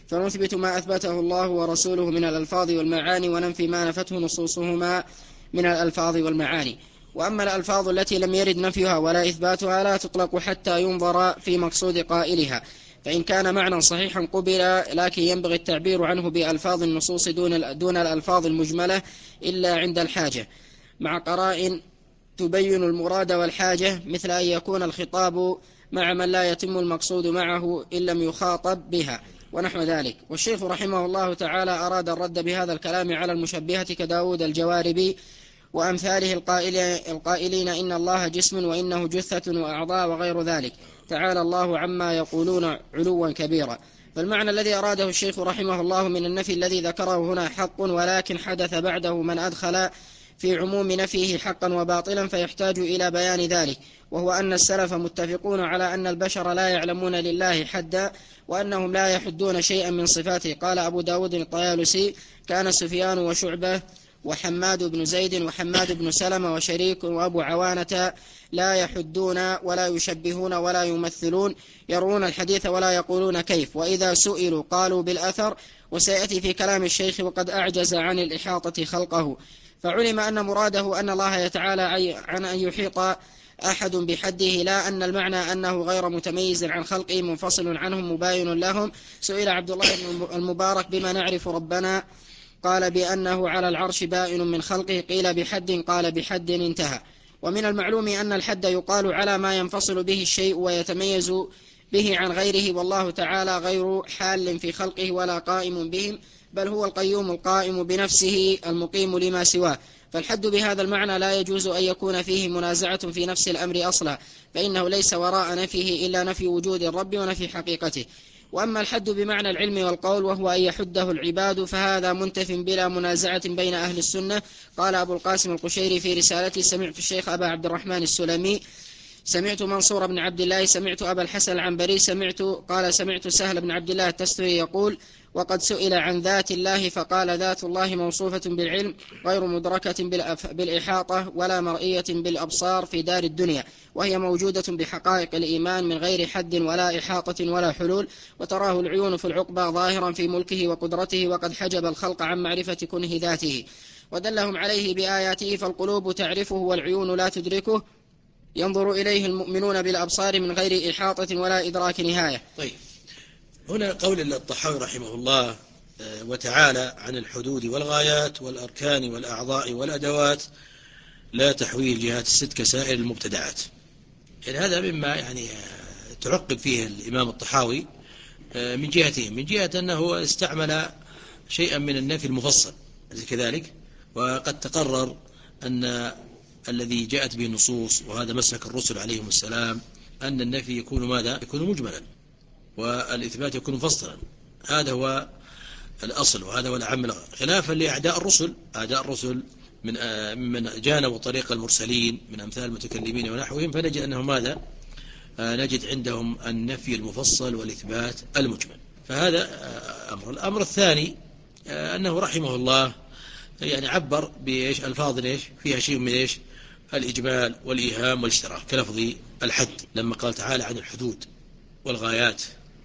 فنثبت ما أثبته الله ورسوله من الألفاظ والمعاني وننفي ما نفته نصوصهما من الألفاظ والمعاني. وأما الألفاظ التي لم يرد نفيها ولا إثباتها لا تطلق حتى ينظر في مقصود قائلها، فإن كان معنى صحيحا قبل، لكن ينبغي التعبير عنه بألفاظ النصوص دون دون الألفاظ المجملة إلا عند الحاجة، مع قرائن تبين المراد والحاجة، مثل أن يكون الخطاب مع من لا يتم المقصود معه إن لم يخاطب بها ونحو ذلك. والشيخ رحمه الله تعالى أراد الرد بهذا الكلام على المشبهة كداود الجواربي وأمثاله القائلين إن الله جسم وإنه جثة وأعضاء وغير ذلك، تعالى الله عما يقولون علوا كبيرا. فالمعنى الذي أراده الشيخ رحمه الله من النفي الذي ذكره هنا حق، ولكن حدث بعده من أدخل في عموم نفيه حقا وباطلا فيحتاج إلى بيان ذلك، وهو أن السلف متفقون على أن البشر لا يعلمون لله حدا وأنهم لا يحدون شيئا من صفاته. قال أبو داود الطيالسي: كان سفيان وشعبة وحماد بن زيد وحماد بن سلمة وشريك وأبو عوانة لا يحدون ولا يشبهون ولا يمثلون، يرون الحديث ولا يقولون كيف، وإذا سئلوا قالوا بالأثر. وسيأتي في كلام الشيخ: وقد أعجز عن الإحاطة خلقه. فعلم أن مراده أن الله يتعالى عن أن يحيط أحد بحده، لا أن المعنى أنه غير متميز عن خلقه منفصل عنهم مباين لهم. سئل عبد الله بن المبارك: بما نعرف ربنا؟ قال: بأنه على العرش بائن من خلقه. قيل: بحد؟ قال: بحد انتهى. ومن المعلوم أن الحد يقال على ما ينفصل به الشيء ويتميز به عن غيره، والله تعالى غير حال في خلقه ولا قائم بهم، بل هو القيوم القائم بنفسه المقيم لما سواه. فالحد بهذا المعنى لا يجوز أن يكون فيه منازعة في نفس الأمر أصلا، فإنه ليس وراء نفيه إلا نفي وجود الرب ونفي حقيقته. وأما الحد بمعنى العلم والقول وهو أن يحده العباد فهذا منتف بلا منازعة بين أهل السنة. قال أبو القاسم القشيري في رسالته: سمعت الشيخ أبا عبد الرحمن السلمي، سمعت منصور بن عبد الله، سمعت أبا الحسن العنبري، سمعت قال سمعت سهل بن عبد الله التستري يقول: وقد سئل عن ذات الله فقال: ذات الله موصوفة بالعلم غير مدركة بالإحاطة ولا مرئية بالأبصار في دار الدنيا، وهي موجودة بحقائق الإيمان من غير حد ولا إحاطة ولا حلول، وتراه العيون في العقبى ظاهرا في ملكه وقدرته، وقد حجب الخلق عن معرفة كنه ذاته ودلهم عليه بآياته، فالقلوب تعرفه والعيون لا تدركه، ينظر إليه المؤمنون بالأبصار من غير إحاطة ولا إدراك نهاية. طيب، هنا قول الطحاوي رحمه الله وتعالى عن الحدود والغايات والأركان والأعضاء والأدوات لا تحويه الجهات الست كسائر المبتدعات. يعني هذا مما يعني تعقب فيه الإمام الطحاوي من جهتين: من جهة أنه استعمل شيئا من النفي المفصل كذلك، وقد تقرر أن الذي جاءت به النصوص وهذا مسلك الرسل عليهم السلام أن النفي يكون ماذا؟ يكون مجملا، والإثبات يكون مفصلا. هذا هو الأصل وهذا هو العام، خلافا لأعداء الرسل. أعداء الرسل من من جانبوا طريق المرسلين من أمثال المتكلمين ونحوهم، فنجد أنه ماذا؟ نجد عندهم النفي المفصل والإثبات المجمل. فهذا أمر. الأمر الثاني أنه رحمه الله يعني عبر بإيش؟ ألفاظ إيش؟ فيها شيء من إيش؟ الإجمال والإيهام والاشتراك، كلفظ الحد لما قال تعالى عن الحدود والغايات،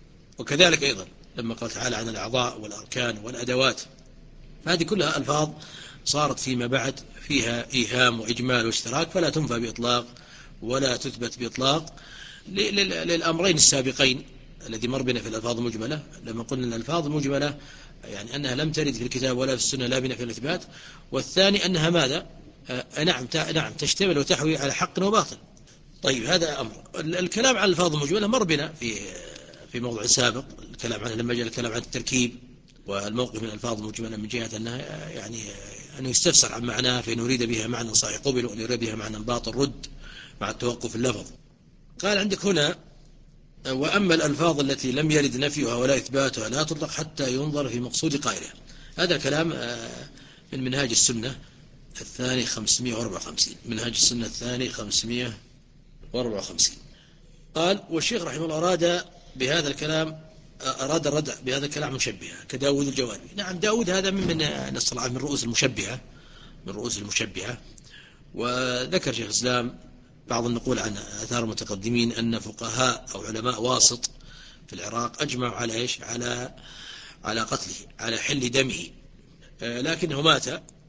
وكذلك أيضا لما قال تعالى عن الأعضاء والأركان والأدوات. فهذه كلها ألفاظ صارت فيما بعد فيها إيهام وإجمال واشتراك، فلا تنفى بإطلاق ولا تثبت بإطلاق للأمرين السابقين الذي مر بنا في الألفاظ المجملة. لما قلنا الألفاظ المجملة يعني أنها لم ترد في الكتاب ولا في السنة لا بنفي الإثبات، والثاني أنها ماذا؟ آه نعم نعم تشتمل وتحوي على حق وباطل. طيب، هذا أمر. الكلام عن الألفاظ المجملة مر بنا في في موضوع سابق، الكلام عنه لما جاء الكلام عن التركيب والموقف من الألفاظ المجملة من جهة أنها يعني أنه يستفسر عن معناه، فإن أريد بها معنى صحيح قبل وأن يريد بها معنى باطل رد مع التوقف اللفظ. قال عندك هنا: وأما الألفاظ التي لم يرد نفيها ولا إثباتها لا تطلق حتى ينظر في مقصود قائلها. هذا كلام من منهاج السنة الثاني خمسمائة وأربعة وخمسين، منهاج السنة الثاني خمسمائة وأربعة وخمسين. قال: والشيخ رحمه الله أراد بهذا الكلام أراد الردع بهذا الكلام مشبهة كداود الجواربي. نعم، داود هذا من من نصطلح من رؤوس المشبهة من رؤوس المشبهة. وذكر شيخ الإسلام بعض النقول عن آثار المتقدمين أن فقهاء أو علماء واسط في العراق أجمعوا على إيش؟ على على قتله، على حل دمه، لكنه مات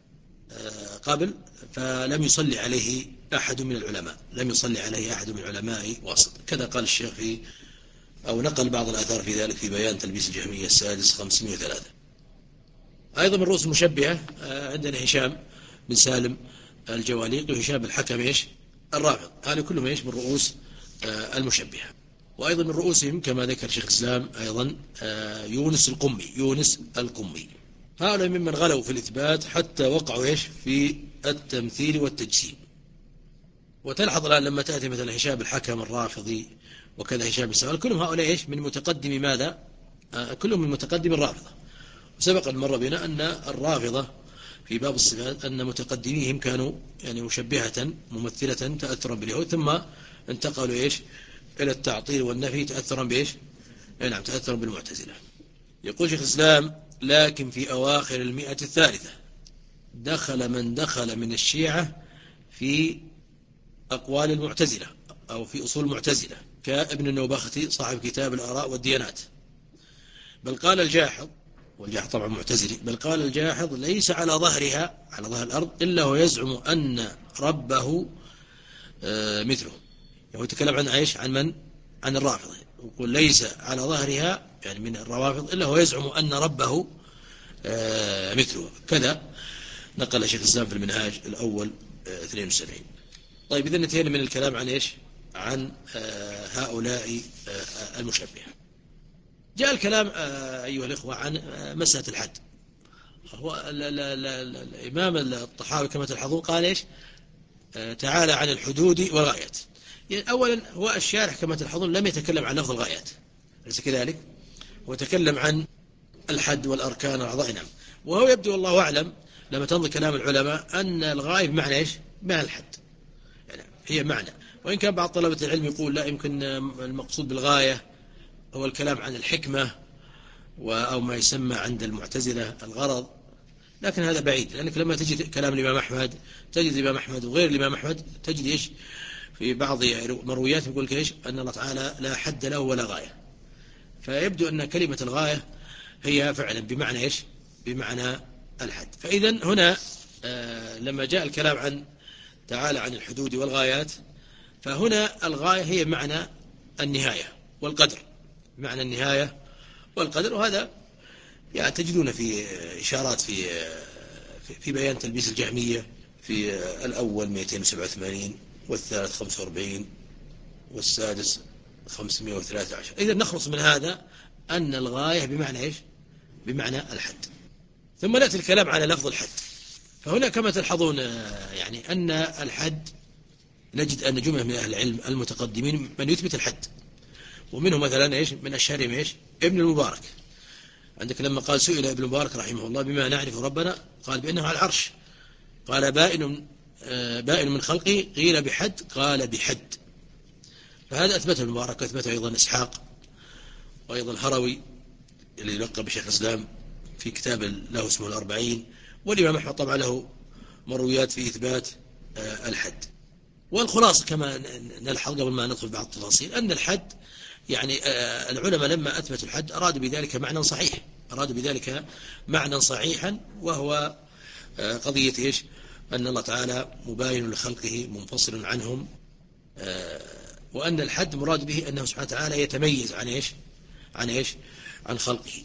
قبل فلم يصلي عليه أحد من العلماء، لم يصلي عليه أحد من العلماء واسط. كذا قال الشيخ في أو نقل بعض الآثار في ذلك في بيان تلبيس الجهمية السادس خمسمائة وثلاثة. أيضا من رؤوس المشبهة عندنا هشام بن سالم الجواليق وهشام الحكم إيش الرافض، هذا كلهم إيش من رؤوس المشبهة. وأيضا من رؤوسهم كما ذكر شيخ الإسلام أيضا يونس القمي، يونس القمي. هؤلاء ممن غلوا في الإثبات حتى وقعوا إيش في التمثيل والتجسيم. وتلحظ الآن لما تأتي مثلا هشام الحكم الرافضي وكذا هشام السوال، كلهم هؤلاء إيش من متقدم ماذا؟ آه كلهم من متقدم الرافضة. وسبق المرة بنا أن الرافضة في باب الصفات أن متقدميهم كانوا يعني مشبهة ممثلة تأثرا باليهود، ثم انتقلوا إيش إلى التعطيل والنفي تأثرا بإيش؟ نعم تأثرا بالمعتزلة. يقول شيخ الإسلام: لكن في أواخر المئة الثالثة دخل من دخل من الشيعة في أقوال المعتزلة أو في أصول المعتزلة كابن النوبختي صاحب كتاب الآراء والديانات. بل قال الجاحظ، والجاحظ طبعا معتزلي، بل قال الجاحظ: ليس على ظهرها على ظهر الأرض إلا هو يزعم أن ربه مثله. يعني يتكلم عن عيش عن من؟ عن الرافضة. يقول ليس على ظهرها يعني من الروافض إلا هو يزعم أن ربه مثله. كذا نقل شيخ الإسلام في المنهاج الأول اثنين وسبعين. طيب إذا انتهينا من الكلام عن إيش؟ عن هؤلاء المشبهة. جاء الكلام أيها الإخوة عن مسألة الحد. هو الإمام الطحاوي كما تلحظون قال إيش؟ تعالى عن الحدود والغايات. يعني أولا هو الشارح كما تلحظون لم يتكلم عن لفظ الغايات، أليس كذلك؟ هو تكلم عن الحد والأركان والأعضاء. نعم. وهو يبدو والله أعلم لما تنظر كلام العلماء أن الغاية بمعنى إيش؟ بمعنى الحد، يعني هي معنى. وإن كان بعض طلبة العلم يقول لا، يمكن المقصود بالغاية هو الكلام عن الحكمة أو ما يسمى عند المعتزلة الغرض، لكن هذا بعيد. لأنك لما تجد كلام الإمام أحمد تجد الإمام أحمد وغير الإمام أحمد تجد إيش في بعض مرويات يقول إيش أن الله تعالى لا حد له ولا غاية. فيبدو أن كلمة الغاية هي فعلا بمعنى إيش؟ بمعنى الحد. فإذا هنا آه لما جاء الكلام عن تعالى عن الحدود والغايات، فهنا الغاية هي معنى النهاية والقدر، معنى النهاية والقدر. وهذا يعني تجدون في إشارات في في بيان تلبيس الجهمية في الأول مئتين وسبعة وثمانين والثالث خمسة وأربعين والسادس خمسمائة وثلاثة عشر. إذا نخلص من هذا أن الغاية بمعنى إيش؟ بمعنى الحد. ثم نأتي الكلام على لفظ الحد. فهنا كما تلحظون يعني أن الحد نجد أن جملة من أهل العلم المتقدمين من يثبت الحد، ومنهم مثلا إيش من أشهرهم إيش ابن المبارك. عندك لما قال سئل ابن المبارك رحمه الله بما نعرف ربنا قال بأنه على العرش، قال بائن بائن من خلقه قيل بحد قال بحد. فهذا أثبته المبارك، أثبته أيضا إسحاق وأيضا الهروي اللي يلقب بشيخ الإسلام في كتاب له اسمه الأربعين، والإمام أحمد طبعا له مرويات في إثبات الحد. والخلاصة كما نلحظ قبل ما ندخل بعض التفاصيل أن الحد يعني العلماء لما أثبتوا الحد أرادوا بذلك معنى صحيح، أرادوا بذلك معنى صحيحا، وهو قضية إيش؟ أن الله تعالى مباين لخلقه منفصل عنهم، وأن الحد مراد به أنه سبحانه وتعالى يتميز عن إيش؟ عن إيش؟ عن خلقه.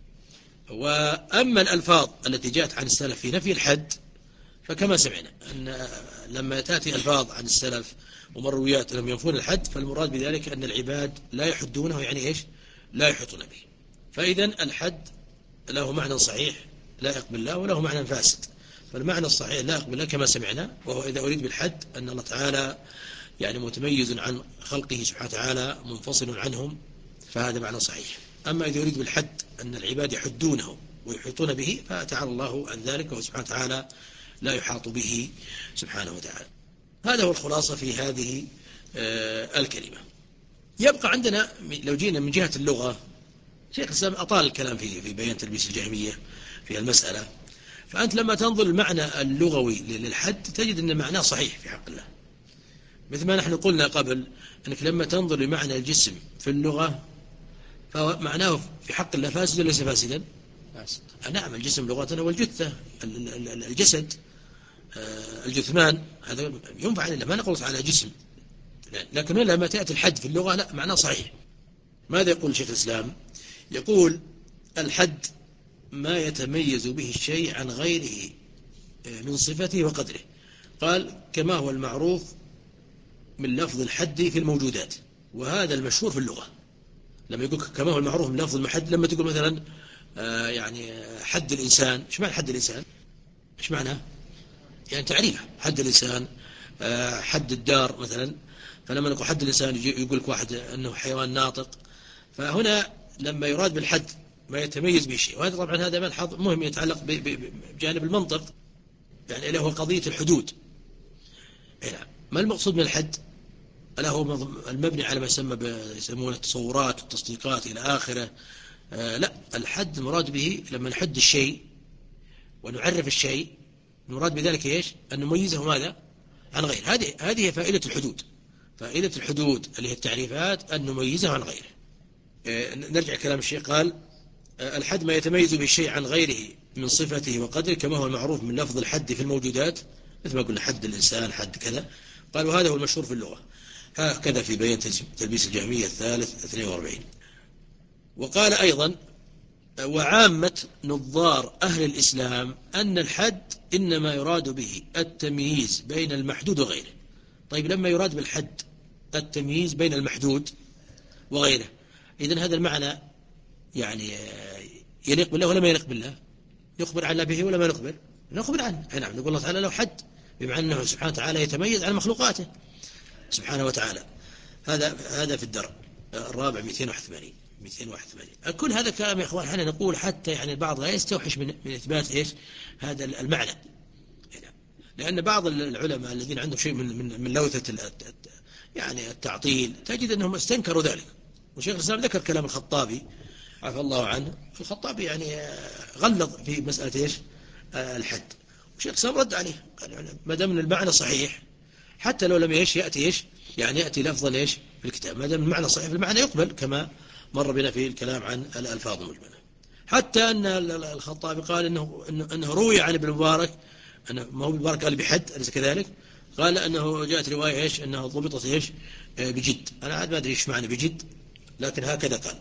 وأما الألفاظ التي جاءت عن السلف في نفي الحد فكما سمعنا أن لما تأتي ألفاظ عن السلف ومرويات لم ينفون الحد فالمراد بذلك أن العباد لا يحدونه، يعني إيش؟ لا يحطون به. فإذا الحد له معنى صحيح لا يقبل الله، وله معنى فاسد. فالمعنى الصحيح لا يقبل الله كما سمعنا، وهو إذا أريد بالحد أن الله تعالى يعني متميز عن خلقه سبحانه وتعالى منفصل عنهم، فهذا معنى صحيح. أما إذا يريد بالحد أن العباد يحدونه ويحيطون به فتعالى الله عن ذلك، وسبحانه وتعالى لا يحاط به سبحانه وتعالى. هذا هو الخلاصة في هذه الكلمة. يبقى عندنا لو جينا من جهة اللغة، شيخ الإسلام أطال الكلام في في بيان تلبيس الجهمية في المسألة. فأنت لما تنظر المعنى اللغوي للحد تجد أن معناه صحيح في حق الله، مثل ما نحن قلنا قبل أنك لما تنظر لمعنى الجسم في اللغة فمعناه في حق الله فاسد وليس فاسدا، نعم الجسم لغة هو الجثة الجسد الجثمان هذا ينفع إلا ما نقول على جسم، لكن لما تأتي الحد في اللغة لا معناه صحيح. ماذا يقول شيخ الإسلام؟ يقول الحد ما يتميز به الشيء عن غيره من صفته وقدره. قال كما هو المعروف من لفظ الحد في الموجودات، وهذا المشهور في اللغة. لما يقول كما هو المعروف من لفظ المحد، لما تقول مثلا آه يعني حد الإنسان، ايش معنى حد الإنسان؟ ايش معناه؟ يعني تعريفه حد الإنسان، آه حد الدار مثلا. فلما نقول حد الإنسان يقول لك واحد أنه حيوان ناطق. فهنا لما يراد بالحد ما يتميز به شيء، وهذا طبعا هذا ملحظ مهم يتعلق بجانب المنطق، يعني اللي هو قضية الحدود. ما المقصود من الحد؟ ألا هو المبني على ما يسمى يسمونه التصورات والتصديقات إلى آخره؟ آه لا، الحد المراد به لما نحد الشيء ونعرف الشيء، المراد بذلك إيش؟ أن نميزه ماذا؟ عن غيره. هذه هذه فائدة الحدود. فائدة الحدود اللي هي التعريفات أن نميزه عن غيره. آه نرجع كلام الشيخ. قال آه الحد ما يتميز به الشيء عن غيره من صفته وقدره، كما هو المعروف من لفظ الحد في الموجودات، مثل ما قلنا حد الإنسان حد كذا. قال وهذا هو المشهور في اللغة. هكذا في بيان تلبيس الجهمية الثالث اثنين وأربعين. وقال أيضا وعامة نظار أهل الإسلام أن الحد إنما يراد به التمييز بين المحدود وغيره. طيب لما يراد بالحد التمييز بين المحدود وغيره، إذن هذا المعنى يعني يليق بالله ولا ما يليق بالله؟ يخبر عن به ولا ما نخبر؟ نخبر عنه. نعم نقول الله تعالى له حد، بمعنى أنه سبحانه وتعالى يتميز عن مخلوقاته سبحانه وتعالى. هذا هذا في الدرء الرابع مئتين وواحد وثمانين مئتين وواحد وثمانين. كل هذا كلام يا اخوان احنا نقول حتى يعني البعض لا يستوحش من من اثبات ايش هذا المعنى، لان بعض العلماء الذين عندهم شيء من من من لوثة يعني التعطيل تجد انهم استنكروا ذلك. وشيخ الاسلام ذكر كلام الخطابي عفى الله عنه. الخطابي يعني غلظ في مسألة ايش الحد، وشيخ الاسلام رد عليه قال ما دام المعنى صحيح حتى لو لم ايش ياتي ايش يعني ياتي لفظا ايش في الكتاب، ما دام المعنى صحيح المعنى يقبل، كما مر بنا في الكلام عن الالفاظ المجمله. حتى ان الخطابي قال انه انه روي عن ابن مبارك انه ما هو ابن مبارك قال بحد اليس كذلك؟ قال انه جاءت روايه ايش انه ضبطت ايش بجد. انا عاد ما ادري ايش معنى بجد، لكن هكذا قال.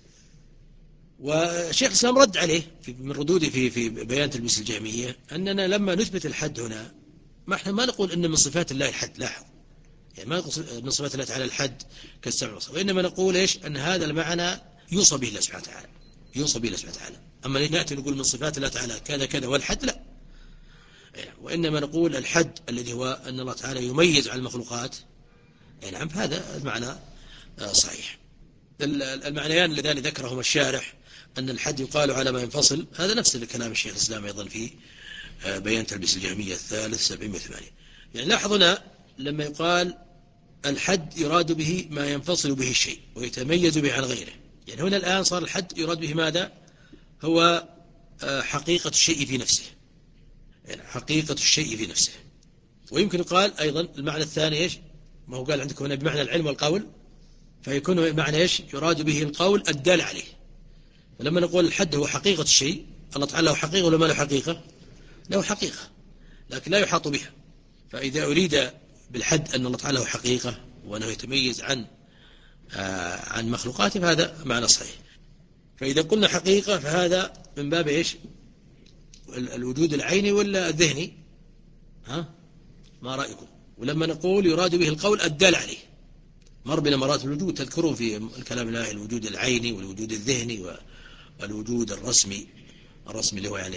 وشيخ الاسلام رد عليه في من ردوده في في بيان تلبيس الجهميه اننا لما نثبت الحد هنا ما احنا ما نقول ان من صفات الله الحد. لاحظ يعني ما نقول من صفات الله تعالى الحد كالسمع والبصر، وانما نقول ايش ان هذا المعنى يوصى به الله سبحانه وتعالى، يوصى به الله سبحانه وتعالى. اما ناتي نقول من صفات الله تعالى كذا كذا والحد لا، وانما نقول الحد الذي هو ان الله تعالى يميز على المخلوقات. نعم هذا المعنى صحيح. المعنيان اللذان ذكرهما الشارح ان الحد يقال على ما ينفصل، هذا نفس الكلام الشيخ الاسلام ايضا في بيان تلبيس الجهمية الثالث سبعمائة وثمانين. يعني لاحظنا لما يقال الحد يراد به ما ينفصل به الشيء ويتميز به عن غيره. يعني هنا الآن صار الحد يراد به ماذا؟ هو حقيقة الشيء في نفسه، يعني حقيقة الشيء في نفسه. ويمكن يقال أيضا المعنى الثاني إيش؟ ما هو قال عندكم هنا بمعنى العلم والقول، فيكون المعنى إيش؟ يراد به القول الدال عليه. فلما نقول الحد هو حقيقة الشيء، الله تعالى له حقيقة ولا ما له حقيقة؟ له حقيقة لكن لا يحاط بها. فإذا أريد بالحد أن الله تعالى له حقيقة وأنه يتميز عن آه عن مخلوقاته فهذا معنى صحيح. فإذا قلنا حقيقة فهذا من باب إيش؟ الوجود العيني ولا الذهني؟ ها؟ ما رأيكم؟ ولما نقول يراد به القول الدال عليه، مر بنا مرات الوجود تذكرون في الكلام الله الوجود العيني والوجود الذهني والوجود الرسمي. الرسمي اللي هو يعني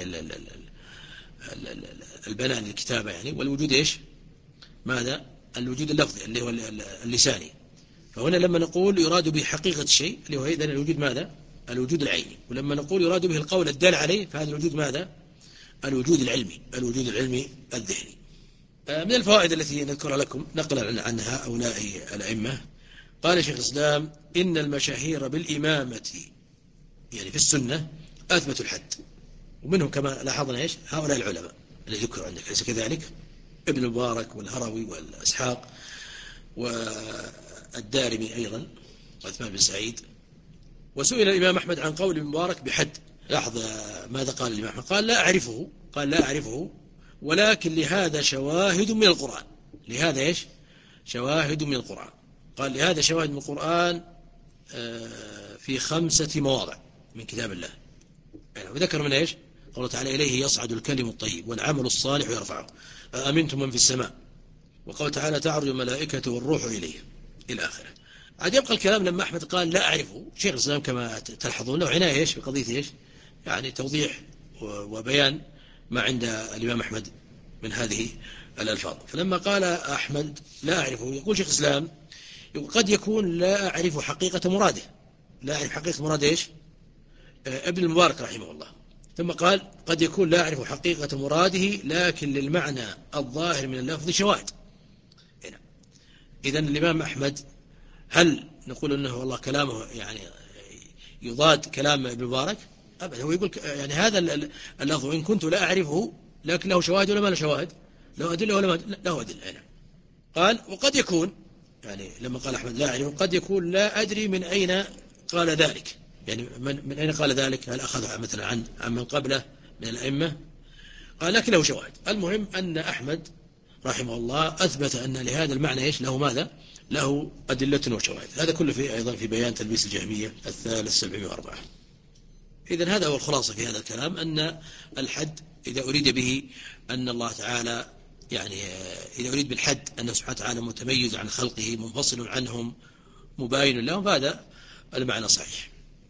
البناء للكتابة يعني، والوجود إيش ماذا الوجود اللفظي اللي هو اللساني. فهنا لما نقول يراد به حقيقة الشيء اللي هو إذن الوجود ماذا الوجود العيني، ولما نقول يراد به القول الدال عليه فهذا الوجود ماذا الوجود العلمي الوجود العلمي الذهني. من الفوائد التي نذكرها لكم نقلا عن هؤلاء الأئمة، قال شيخ الإسلام إن المشاهير بالإمامة يعني في السنة أثبتوا الحد، ومنهم كما لاحظنا إيش هؤلاء العلماء اللي ذكروا عندك ليس كذلك؟ ابن المبارك والهروي والأسحاق والدارمي أيضا وعثمان بن سعيد. وسئل الإمام أحمد عن قول ابن المبارك بحد، لحظة، ماذا قال الإمام أحمد؟ قال لا أعرفه، قال لا أعرفه، ولكن لهذا شواهد من القرآن. لهذا إيش؟ شواهد من القرآن. قال لهذا شواهد من القرآن في خمسة مواضع من كتاب الله. يعني وذكر من إيش؟ قال تعالى إليه يصعد الكلم الطيب والعمل الصالح يرفعه، أأمنتم من في السماء، وقال تعالى تعرج الملائكة والروح إليه، إلى آخره. عاد يبقى الكلام لما أحمد قال لا أعرفه، شيخ الإسلام كما تلحظون له عناية إيش بقضية إيش؟ يعني توضيح وبيان ما عند الإمام أحمد من هذه الألفاظ. فلما قال أحمد لا أعرفه، يقول شيخ الإسلام قد يكون لا أعرف حقيقة مراده. لا أعرف حقيقة مراده إيش؟ ابن المبارك رحمه الله. ثم قال قد يكون لا أعرف حقيقة مراده، لكن للمعنى الظاهر من اللفظ شواهد. إذن الإمام أحمد هل نقول أنه والله كلامه يعني يضاد كلام ابن مبارك؟ أبدا. هو يقول يعني هذا اللفظ إن كنت لا أعرفه لكن له شواهد ولا ما له شواهد؟ له أدلة ولا ما له أدلة؟ يعني قال وقد يكون، يعني لما قال أحمد لا أعرفه قد يكون لا أدري من أين قال ذلك. يعني من, من أين قال ذلك؟ هل أخذ مثلا عن عن من قبله من الأئمة؟ قال لكن له شواهد. المهم أن أحمد رحمه الله أثبت أن لهذا المعنى إيش؟ له ماذا؟ له أدلة وشواهد. هذا كله في أيضا في بيان تلبيس الجهمية الثالث سبعمائة وأربعة. إذن هذا هو الخلاصة في هذا الكلام، أن الحد إذا أريد به أن الله تعالى يعني إذا أريد بالحد أن سبحانه وتعالى متميز عن خلقه منفصل عنهم مباين لهم، فهذا المعنى صحيح.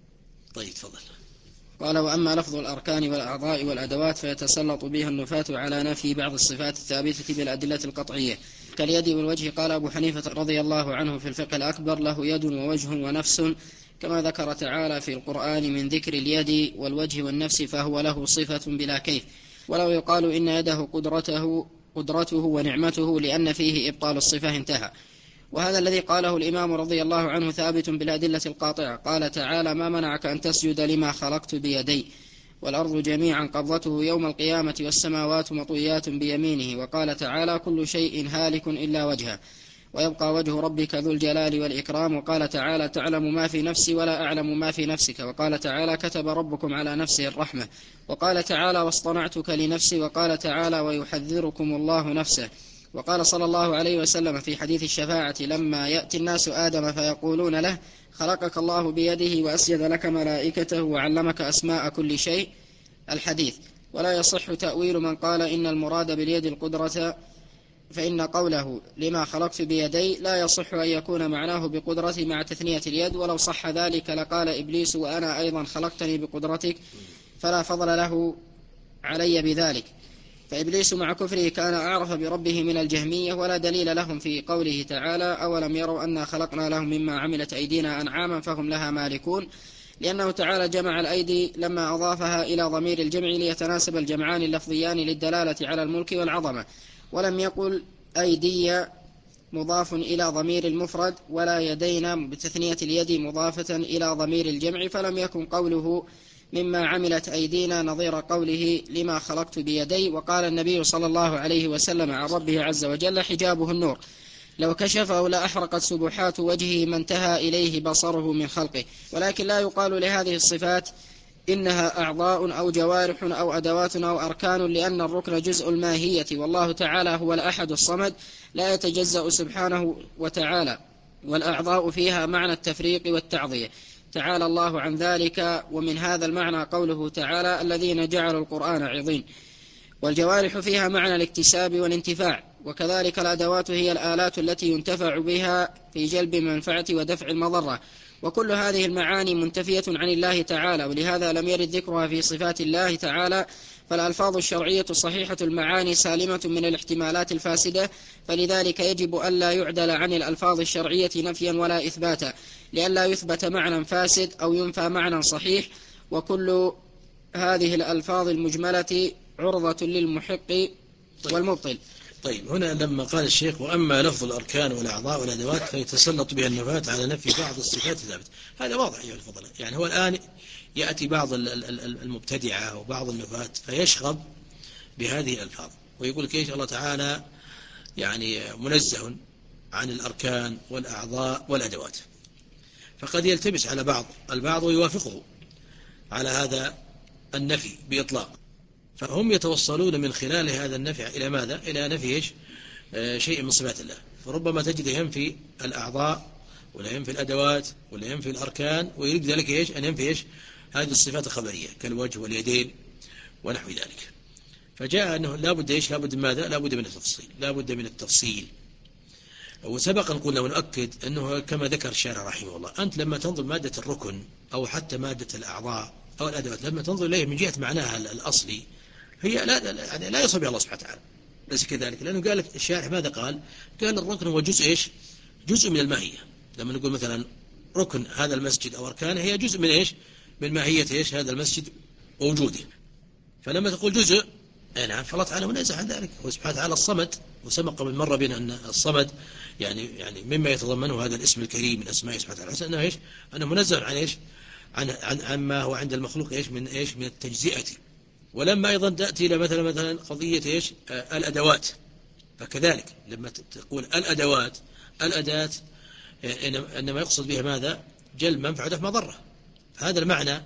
طيب تفضل. قال وأما لفظ الأركان والأعضاء والأدوات فيتسلط بها النفاة على نفي بعض الصفات الثابتة بالأدلة القطعية كاليد والوجه. قال أبو حنيفة رضي الله عنه في الفقه الأكبر له يد ووجه ونفس، كما ذكر تعالى في القرآن من ذكر اليد والوجه والنفس فهو له صفة بلا كيف. ولو يقال إن يده قدرته, قدرته ونعمته لأن فيه إبطال الصفة انتهى. وهذا الذي قاله الإمام رضي الله عنه ثابت بالأدلة القاطعة. قال تعالى ما منعك أن تسجد لما خلقت بيدي، والأرض جميعا قبضته يوم القيامة والسماوات مطويات بيمينه. وقال تعالى كل شيء هالك إلا وجهه ويبقى وجه ربك ذو الجلال والإكرام. وقال تعالى تعلم ما في نفسي ولا أعلم ما في نفسك. وقال تعالى كتب ربكم على نفسه الرحمة. وقال تعالى واصطنعتك لنفسي. وقال تعالى ويحذركم الله نفسه. وقال صلى الله عليه وسلم في حديث الشفاعة لما يأتي الناس آدم فيقولون له خلقك الله بيده وأسجد لك ملائكته وعلمك أسماء كل شيء، الحديث. ولا يصح تأويل من قال إن المراد باليد القدرة، فإن قوله لما خلقت بيدي لا يصح أن يكون معناه بقدرتي مع تثنية اليد، ولو صح ذلك لقال إبليس وأنا أيضا خلقتني بقدرتك فلا فضل له علي بذلك. فإبليس مع كفره كان أعرف بربه من الجهمية. ولا دليل لهم في قوله تعالى أولم يروا أنا خلقنا لهم مما عملت أيدينا أنعاما فهم لها مالكون، لأنه تعالى جمع الأيدي لما أضافها إلى ضمير الجمع ليتناسب الجمعان اللفظيان للدلالة على الملك والعظمة. ولم يقل أيدي مضاف إلى ضمير المفرد ولا يدينا بتثنية اليد مضافة إلى ضمير الجمع، فلم يكن قوله مما عملت أيدينا نظير قوله لما خلقت بيدي. وقال النبي صلى الله عليه وسلم عن ربه عز وجل حجابه النور لو كشفه لأحرقت سبحات وجهه ما انتهى إليه بصره من خلقه. ولكن لا يقال لهذه الصفات إنها أعضاء أو جوارح أو أدوات أو أركان، لأن الركن جزء الماهية، والله تعالى هو الأحد الصمد لا يتجزأ سبحانه وتعالى، والأعضاء فيها معنى التفريق والتعضية تعالى الله عن ذلك. ومن هذا المعنى قوله تعالى الذين جعلوا القرآن عظيم. والجوارح فيها معنى الاكتساب والانتفاع. وكذلك الأدوات هي الآلات التي ينتفع بها في جلب المنفعة ودفع المضرة. وكل هذه المعاني منتفية عن الله تعالى، ولهذا لم يرد ذكرها في صفات الله تعالى. فالألفاظ الشرعية صحيحة المعاني سالمة من الاحتمالات الفاسدة، فلذلك يجب ألا يعدل عن الألفاظ الشرعية نفيا ولا إثباتا، لئلا يثبت معنى فاسد أو ينفى معنى صحيح. وكل هذه الألفاظ المجملة عرضة للمحق والمبطل. طيب هنا لما قال الشيخ وأما لفظ الأركان والأعضاء والأدوات فيتسلط بها النفاة على نفي بعض الصفات الثابتة، هذا واضح أيها الفضلاء. يعني هو الآن يأتي بعض المبتدعة وبعض النفاة فيشغب بهذه الألفاظ ويقول كيف الله تعالى يعني منزه عن الأركان والأعضاء والأدوات، فقد يلتبس على بعض البعض ويوافقه على هذا النفي بإطلاق، فهم يتوصلون من خلال هذا النفي إلى ماذا؟ إلى نفي إيش؟ آه شيء من صفات الله. فربما تجد ينفي الأعضاء ولا ينفي الأدوات ولا ينفي الأركان، ويريد ذلك إيش؟ أن ينفي إيش؟ هذه الصفات الخبرية كالوجه واليدين ونحو ذلك. فجاء أنه لا بد إيش؟ لا بد من ماذا؟ لا بد من التفصيل، لا بد من التفصيل. وسبق أن قلنا ونؤكد أنه كما ذكر الشارع رحمه الله، أنت لما تنظر مادة الركن أو حتى مادة الأعضاء أو الأدوات، لما تنظر إليه من جهة معناها الأصلي هي لا يعني لا يصل بها الله سبحانه وتعالى، ليس كذلك. لأنه قال لك الشارع ماذا قال؟ قال الركن هو جزء إيش؟ جزء من الماهية. لما نقول مثلا ركن هذا المسجد أو أركانه هي جزء من إيش؟ من ماهية إيش؟ هذا المسجد ووجوده. فلما تقول جزء، نعم، فالله تعالى منزه عن ذلك. هو سبحانه وتعالى الصمد، وسبق من مرة بنا أن الصمد يعني يعني مما يتضمنه هذا الاسم الكريم من أسماء سبحانه وتعالى أنه إيش؟ أنه منزه عن إيش؟ عن عن عما هو عند المخلوق إيش؟ من إيش؟ من التجزئة. ولما أيضا تأتي إلى مثلا مثلا قضية إيش؟ آه الأدوات، فكذلك لما تقول الأدوات، الأداة إنما يقصد بها ماذا؟ جلب منفعة ودفع مضرة. هذا المعنى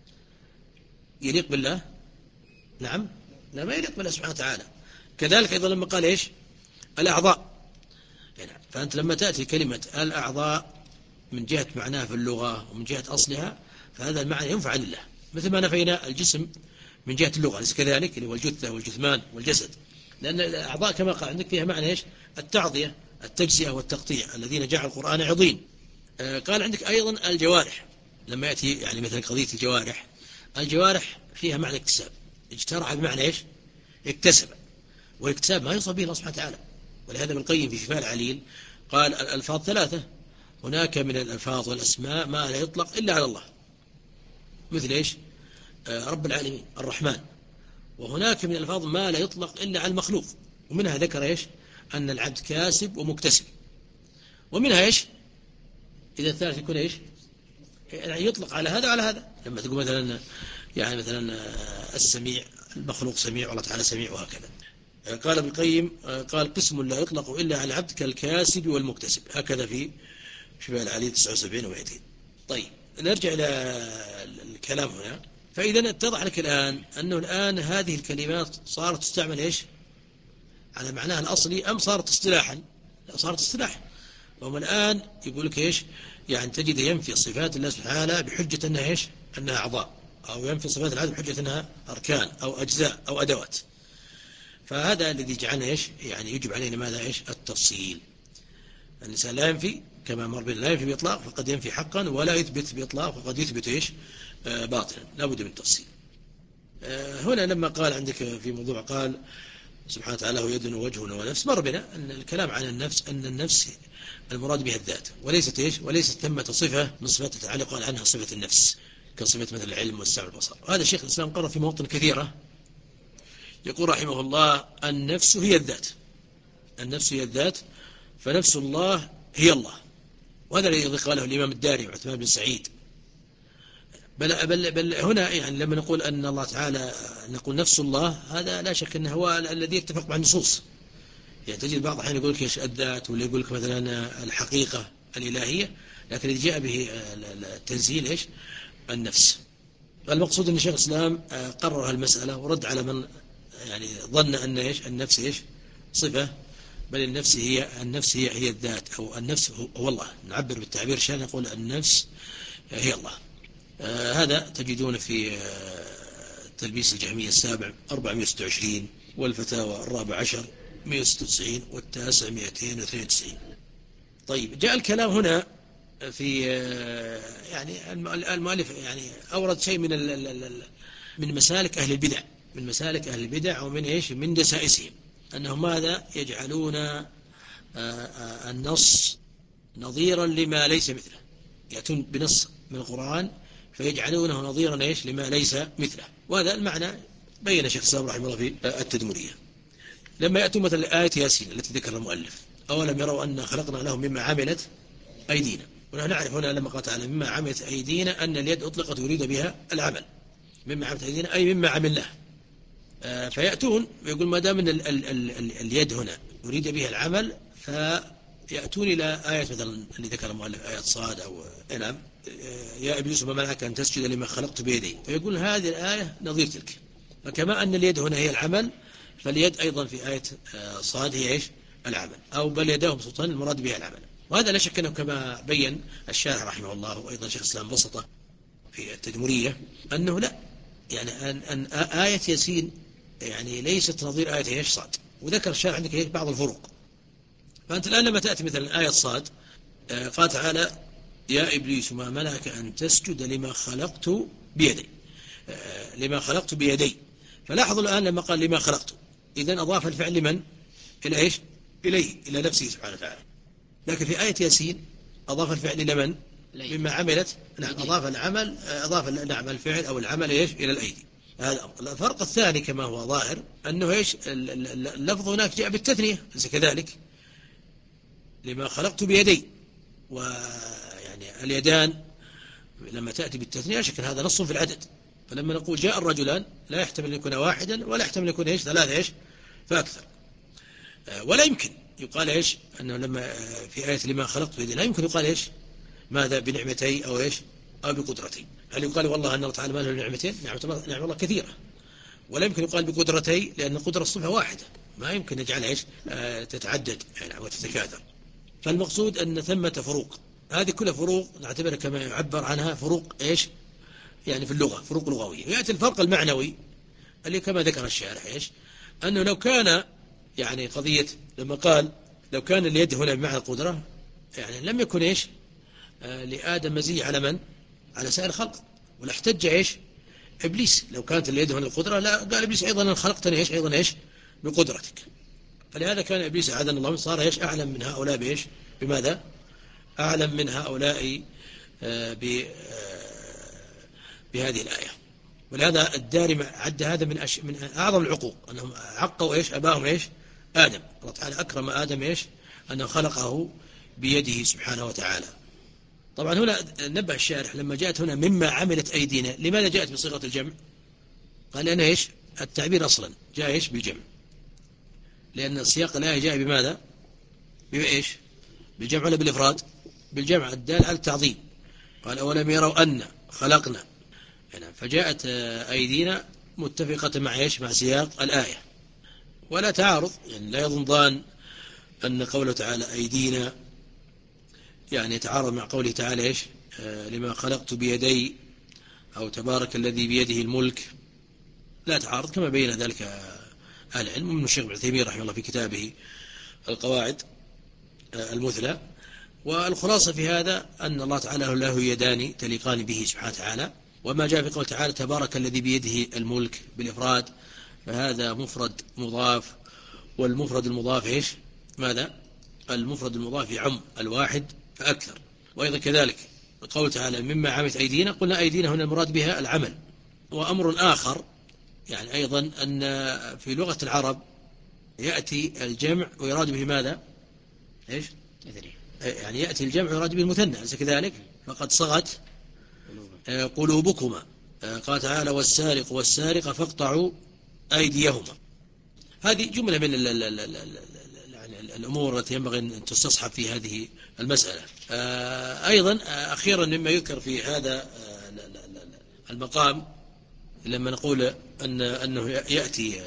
يليق بالله؟ نعم، لا، ما يليق بالله سبحانه وتعالى. كذلك أيضا لما قال إيش؟ الأعضاء. يعني فأنت لما تأتي كلمة الأعضاء من جهة معناها في اللغة ومن جهة أصلها، فهذا المعنى ينفع لله، مثل ما نفينا الجسم من جهة اللغة، ليس كذلك؟ اللي هو الجثة والجثمان والجسد. لأن الأعضاء كما قال عندك فيها معنى إيش؟ التعضية، التجزئة والتقطيع، الذين جعل القرآن عضين. آه قال عندك أيضا الجوارح. لما يأتي يعني مثلا قضية الجوارح، الجوارح فيها معنى اكتساب، اجترع بمعنى إيش؟ اكتسب، والاكتساب ما يوصف به الله سبحانه وتعالى. ولهذا ابن القيم في شفاء العليل قال الألفاظ ثلاثة، هناك من الألفاظ والأسماء ما لا يطلق إلا على الله، مثل إيش؟ آه رب العالمين الرحمن. وهناك من الألفاظ ما لا يطلق إلا على المخلوق، ومنها ذكر إيش؟ أن العبد كاسب ومكتسب. ومنها إيش؟ إذا الثالث يكون إيش؟ يعني يطلق على هذا وعلى هذا. لما تقول مثلا يعني مثلا السميع، المخلوق سميع والله تعالى سميع، وهكذا. قال ابن القيم قال قسم لا يطلق إلا على العبد كالكاسب والمكتسب، هكذا في شفاء العليل تسعة وسبعين ومئتين. طيب نرجع إلى الكلام هنا. فإذا اتضح لك الآن أنه الآن هذه الكلمات صارت تستعمل إيش؟ على معناها الأصلي أم صارت اصطلاحا؟ لا، صارت اصطلاحا. وهم الآن يقول لك إيش؟ يعني تجد ينفي صفات الله سبحانه وتعالى بحجة أنها إيش؟ أنها أعضاء، أو ينفي صفات العبد بحجة أنها أركان أو أجزاء أو أدوات. فهذا الذي جعلنا إيش؟ يعني يجب علينا ماذا؟ إيش؟ التفصيل. الإنسان لا ينفي كما مر بنا، لا ينفي بإطلاق فقد ينفي حقا، ولا يثبت بإطلاق فقد يثبت إيش؟ آه باطلا. لا بد من التفصيل. آه هنا لما قال عندك في موضوع قال سبحانه وتعالى هو يد ووجه ونفس، مر بنا أن الكلام عن النفس أن النفس المراد بها الذات، وليست إيش؟ وليست ثمة صفة من صفات تتعلق عنها صفة النفس كصفة مثل العلم والسمع والبصر. وهذا الشيخ الإسلام قرر في مواطن كثيرة، يقول رحمه الله النفس هي الذات، النفس هي الذات، فنفس الله هي الله. وهذا الذي قاله الإمام الداري وعثمان بن سعيد. بل, بل, بل هنا يعني لما نقول أن الله تعالى نقول نفس الله، هذا لا شك أنه هو الذي يتفق مع النصوص. يعني تجد بعض الأحيان يقول لك إيش؟ الذات، ولا يقول لك مثلا الحقيقة الإلهية، لكن اللي جاء به التنزيل إيش؟ النفس. المقصود أن شيخ الإسلام قرر المسألة ورد على من يعني ظن أن إيش؟ النفس إيش؟ صفة، بل النفس هي النفس هي هي الذات، أو النفس هو الله. نعبر بالتعبير شان نقول النفس هي الله. آه هذا تجدون في آه تلبيس الجهمية السابع أربعمائة وستة وعشرين، والفتاوى الرابع عشر مئة وستة وتسعين، والتاسع مئتين واثنين وتسعين. طيب جاء الكلام هنا في آه يعني المؤلف يعني أورد شيء من من مسالك أهل البدع، من مسالك أهل البدع ومن إيش؟ من دسائسهم، أنهم ماذا؟ يجعلون آه آه النص نظيرا لما ليس مثله، يأتون بنص من القرآن فيجعلونه نظيرا إيش؟ لما ليس مثله. وهذا المعنى بين شيخ الإسلام رحمه الله في التدمرية. لما يأتون مثل آية ياسين التي ذكر المؤلف، أولم يروا أن خلقنا لهم مما عملت أيدينا. ونحن نعرف هنا لما قال تعالى مما عملت أيدينا أن اليد أطلقت يريد بها العمل، مما عملت أيدينا أي مما عملناه. آه فيأتون ويقول ما دام أن ال ال ال ال اليد هنا يريد بها العمل، فيأتون إلى آية مثلا اللي ذكر المؤلف آية صاد أو نعم يا إبليس ما منعك أن تسجد لما خلقت بيدي، فيقول هذه الآية نظير تلك. فكما أن اليد هنا هي العمل، فاليد أيضا في آية صاد هي إيش؟ العمل، أو بل يداه مبسوطان المراد بها العمل. وهذا لا شك أنه كما بين الشارح رحمه الله وأيضا شيخ الإسلام بسطة في التدمرية أنه لا، يعني أن, أن آية ياسين يعني ليست نظير آية إيش؟ صاد. وذكر الشارح عندك إيش؟ بعض الفروق. فأنت الآن لما تأتي مثلا آية صاد قال تعالى يا إبليس ما منعك أن تسجد لما خلقت بيدي، لما خلقت بيدي. فلاحظوا الآن لما قال لما خلقت، إذن أضاف الفعل لمن؟ إلى إيش؟ إليه، إلى نفسه سبحانه وتعالى. لكن في آية ياسين أضاف الفعل إلى من؟ مما عملت. نعم، أضاف العمل، أضاف نعم الفعل أو العمل إيش؟ إلى الأيدي. هذا الفرق الثاني كما هو ظاهر أنه إيش؟ اللفظ هناك جاء بالتثنية، أليس كذلك؟ لما خلقت بيدي. ويعني اليدان لما تأتي بالتثنية شكل هذا نص في العدد. فلما نقول جاء الرجلان لا يحتمل أن يكون واحدا ولا يحتمل أن يكون إيش؟ ثلاثة إيش؟ فأكثر. ولا يمكن يقال إيش؟ أنه لما في آية لما خلقت بيدي لا يمكن يقال إيش؟ ماذا؟ بنعمتي أو إيش؟ أو بقدرتي. هل يقال والله أن الله تعالى ما له نعمتين؟ نعم الله كثيرة. ولا يمكن يقال بقدرتي، لأن القدرة الصفة واحدة، ما يمكن نجعلها إيش؟ آه تتعدد يعني وتتكاثر. فالمقصود أن ثمة فروق، هذه كلها فروق نعتبرها كما يعبر عنها فروق إيش؟ يعني في اللغة فروق لغوية. يأتي الفرق المعنوي اللي كما ذكر الشارح إيش؟ أنه لو كان يعني قضية لما قال لو كان اليد هنا بمعنى القدرة، يعني لم يكن إيش؟ آه لآدم مزية على من؟ على سائر الخلق. ولا احتج إيش؟ إبليس لو كانت اليد هنا القدرة، لا قال إبليس أيضا أن خلقتني إيش؟ أيضا إيش؟ بقدرتك. فلهذا كان إبليس أعاذنا الله صار إيش؟ أعلم من هؤلاء بإيش؟ بماذا؟ أعلم من هؤلاء آه بهذه الآية. ولهذا الدارمة عد هذا من, أش... من أعظم العقوق، أنهم عقوا إيش؟ أباهم إيش؟ آدم. الله تعالى أكرم آدم إيش؟ أنه خلقه بيده سبحانه وتعالى. طبعا هنا نبه الشارح لما جاءت هنا مما عملت أيدينا، لماذا جاءت بصيغة الجمع؟ قال لأن إيش؟ التعبير أصلا جاء إيش؟ بالجمع، لأن سياق الآية جاء بماذا؟ بإيش؟ بالجمع ولا بالإفراد؟ بالجمع الدال على التعظيم. قال أولم يروا أن خلقنا، فجاءت أيدينا متفقة مع إيش؟ مع سياق الآية ولا تعارض. يعني لا يظن ظان أن قوله تعالى أيدينا يعني يتعارض مع قوله تعالى إيش؟ آه لما خلقت بيدي أو تبارك الذي بيده الملك، لا تعارض كما بين ذلك أهل العلم. من الشيخ ابن عثيمين رحمه الله في كتابه القواعد آه المثلى. والخلاصة في هذا أن الله تعالى له يدان تليقان به سبحانه وتعالى. وما جاء في قول تعالى تبارك الذي بيده الملك بالإفراد، فهذا مفرد مضاف، والمفرد المضاف إيش؟ ماذا؟ المفرد المضاف يعم الواحد فأكثر. وأيضا كذلك قول تعالى مما عملت أيدينا، قلنا أيدينا هنا المراد بها العمل. وأمر آخر يعني أيضا أن في لغة العرب يأتي الجمع ويراد به ماذا؟ إيش؟ يعني يأتي الجمع ويراد به المثنى، أليس كذلك؟ فقد صغت قلوبكما. قال تعالى والسارق والسارقة فاقطعوا أيديهما. هذه جملة من ال ال ال ال ال الأمور التي ينبغي أن تستصحب في هذه المسألة. أيضا أخيرا مما يذكر في هذا المقام لما نقول أن أنه يأتي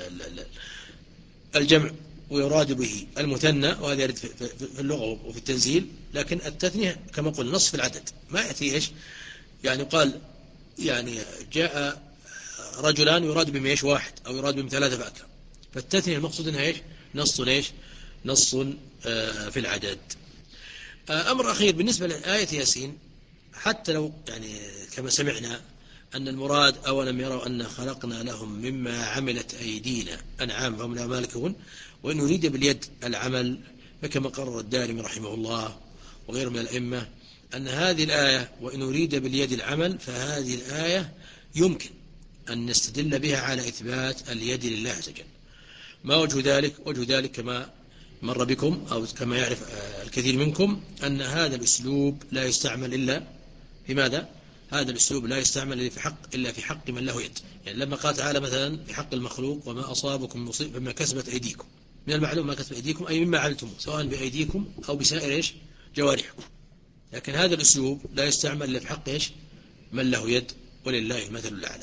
الجمع ويراد به المثنى، وهذا يرد في اللغة وفي التنزيل، لكن التثنية كما قلنا نصف العدد، ما يأتي إيش؟ يعني قال يعني جاء رجلان يراد بهم إيش؟ واحد، أو يراد بهم ثلاثة فأكثر. فالتثنية المقصود أنها إيش؟ نص إيش؟ نص في العدد. أمر أخير بالنسبة لآية ياسين، حتى لو يعني كما سمعنا أن المراد أولم يروا أن خلقنا لهم مما عملت أيدينا أنعام فهم لا مالكون، وإن يريد باليد العمل فكما قرر الدارمي رحمه الله وغيره من الأئمة أن هذه الآية وإن يريد باليد العمل، فهذه الآية يمكن أن نستدل بها على إثبات اليد لله عز وجل. ما وجه ذلك؟ وجه ذلك كما مر بكم أو كما يعرف الكثير منكم أن هذا الأسلوب لا يستعمل إلا في ماذا؟ هذا الأسلوب لا يستعمل إلا في حق إلا في حق من له يد. يعني لما قال تعالى مثلا في حق المخلوق وما أصابكم مصيبة بما كسبت أيديكم، من المعلوم ما كسبت أيديكم أي مما عملتم سواء بأيديكم أو بسائر إيش؟ جوارحكم. لكن هذا الأسلوب لا يستعمل إلا في حق إيش؟ من له يد ولله المثل الأعلى.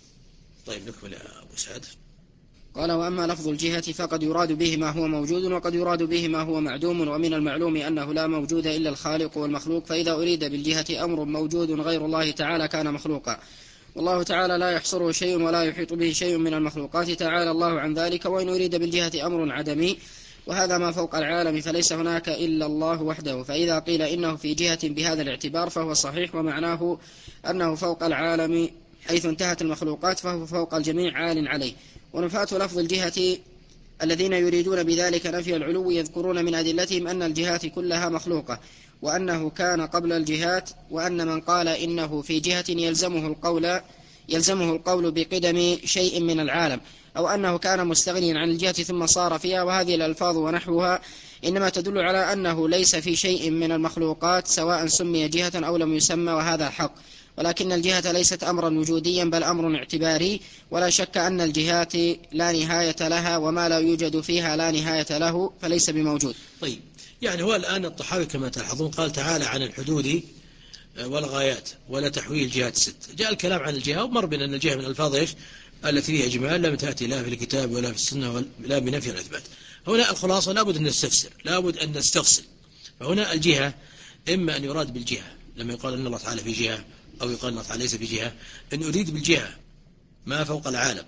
طيب نكمل يا أبو سعد. قال: وأما لفظ الجهة فقد يراد به ما هو موجود، وقد يراد به ما هو معدوم، ومن المعلوم أنه لا موجود إلا الخالق والمخلوق، فإذا أريد بالجهة أمر موجود غير الله تعالى كان مخلوقا، والله تعالى لا يحصره شيء ولا يحيط به شيء من المخلوقات تعالى الله عن ذلك. وإن أريد بالجهة أمر عدمي، وهذا ما فوق العالم، فليس هناك إلا الله وحده، فإذا قيل إنه في جهة بهذا الاعتبار فهو صحيح، ومعناه أنه فوق العالم حيث انتهت المخلوقات، فهو فوق الجميع عال عليه. ونفاة لفظ الجهة الذين يريدون بذلك نفي العلو يذكرون من أدلتهم أن الجهات كلها مخلوقة، وأنه كان قبل الجهات، وأن من قال إنه في جهة يلزمه القول يلزمه القول بقدم شيء من العالم، أو أنه كان مستغنيا عن الجهة ثم صار فيها. وهذه الألفاظ ونحوها إنما تدل على أنه ليس في شيء من المخلوقات سواء سمي جهة أو لم يسمى، وهذا حق. ولكن الجهة ليست أمرا وجوديا بل أمر اعتباري، ولا شك أن الجهات لا نهاية لها، وما لا يوجد فيها لا نهاية له فليس بموجود. طيب، يعني هو الآن الطحاوي كما تلاحظون قال تعالى عن الحدود والغايات ولا تحويل الجهات الست. جاء الكلام عن الجهة ومر بنا أن الجهة من الألفاظ إيش؟ التي فيها إجمال لم تأتي لا في الكتاب ولا في السنة ولا بنفي الإثبات. هنا الخلاصة لابد أن نستفسر، لابد أن نستفصل. فهنا الجهة إما أن يراد بالجهة لما يقال أن الله تعالى في جهة، أو يقال أن الله تعالى ليس في جهة، أن أريد بالجهة ما فوق العالم،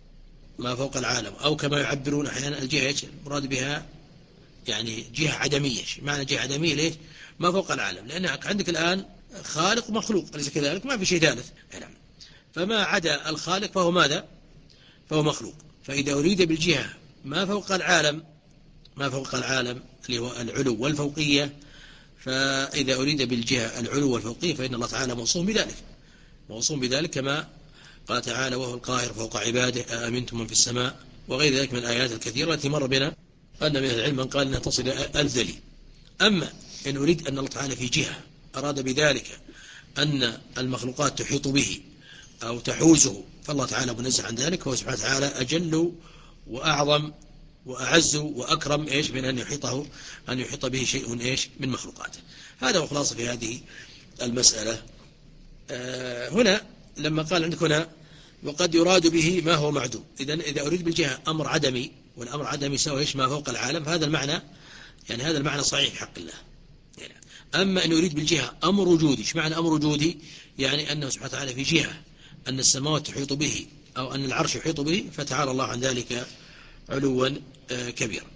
ما فوق العالم، أو كما يعبرون أحيانا الجهة مراد بها يعني جهة عدمية. معنى جهة عدمية ليش؟ ما فوق العالم، لأنك عندك الآن خالق ومخلوق، أليس كذلك؟ ما في شيء ثالث. فما عدا الخالق فهو ماذا؟ فهو مخلوق. فإذا أريد بالجهة ما فوق العالم، ما فوق العالم اللي هو العلو والفوقية، فإذا أريد بالجهة العلو والفوقية فإن الله تعالى موصوم بذلك، موصوم بذلك كما قال تعالى: وهو القاهر فوق عباده أأمنتم من في السماء، وغير ذلك من الآيات الكثيرة التي مر بنا أن من العلم من قال أنها تصل الذلي. أما إن أريد أن الله تعالى في جهة أراد بذلك أن المخلوقات تحيط به أو تحوزه، فالله تعالى منزه عن ذلك، وهو سبحانه وتعالى أجل وأعظم وأعز وأكرم إيش من أن يحيطه أن يحيط به شيء إيش من مخلوقاته. هذا هو خلاصة في هذه المسألة. آه هنا لما قال عندك هنا وقد يراد به ما هو معدوم، إذن إذا أريد بالجهة أمر عدمي، والأمر عدمي سوى إيش؟ ما فوق العالم، فهذا المعنى يعني هذا المعنى صحيح في حق الله. يعني أما أن يريد بالجهة أمر وجودي، إيش معنى أمر وجودي؟ يعني أنه سبحانه وتعالى في جهة أن السماوات تحيط به أو أن العرش يحيط به، فتعالى الله عن ذلك علوا كبيرا.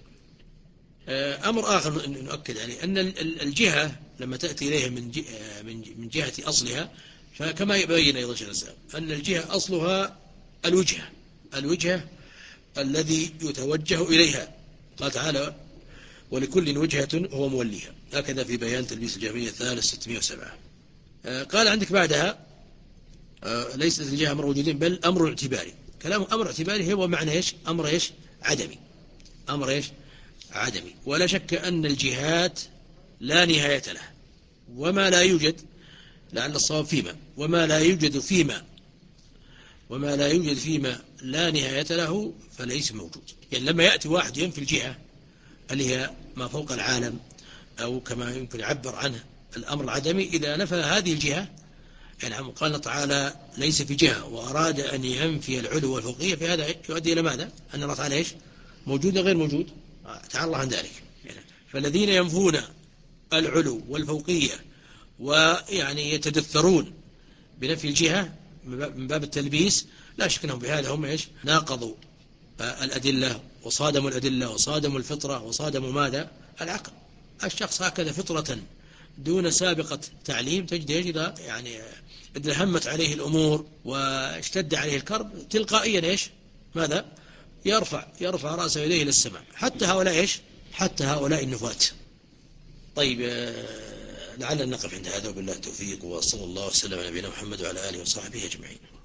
أمر آخر نؤكد عليه أن الجهة لما تأتي إليها من من جهة أصلها، فكما يبين أيضا شيخ الإسلام أن الجهة أصلها الوجهة، الوجهة الذي يتوجه إليها. قال تعالى: ولكل وجهة هو موليها، هكذا في بيان تلبيس الجهمية الثالث ستمائة وسبعة. قال عندك بعدها ليست الجهة أمر وجودي بل أمر اعتباري. كلام أمر اعتباري هو معنى إيش؟ أمر إيش؟ عدمي، أمر إيش؟ عدمي. ولا شك أن الجهات لا نهاية له، وما لا يوجد، لعل الصواب فيما وما لا يوجد فيما وما لا يوجد فيما لا نهاية له فليس موجود. يعني لما يأتي واحد ينفي الجهة اللي هي ما فوق العالم، أو كما يمكن يعبر عنه الأمر العدمي، إذا نفى هذه الجهة، يعني قال تعالى ليس في جهة، وأراد أن ينفي العلو والفوقية، فهذا يؤدي إلى ماذا؟ أن الله تعالى إيش؟ موجود غير موجود؟ تعالى الله عن ذلك. يعني فالذين ينفون العلو والفوقية ويعني يتدثرون بنفي الجهة من باب التلبيس، لا شك أنهم بهذا هم إيش؟ ناقضوا الأدلة وصادموا الأدلة وصادموا الفطرة وصادموا ماذا؟ العقل. الشخص هكذا فطرة دون سابقة تعليم تجد إذا يعني إذا همت عليه الأمور واشتد عليه الكرب تلقائيا إيش؟ ماذا؟ يرفع يرفع رأسه إليه إلى السماء. حتى هؤلاء إيش؟ حتى هؤلاء النفاة. طيب، لعلنا نقف عند هذا، وبالله التوفيق، وصلى الله وسلم على نبينا محمد وعلى آله وصحبه أجمعين.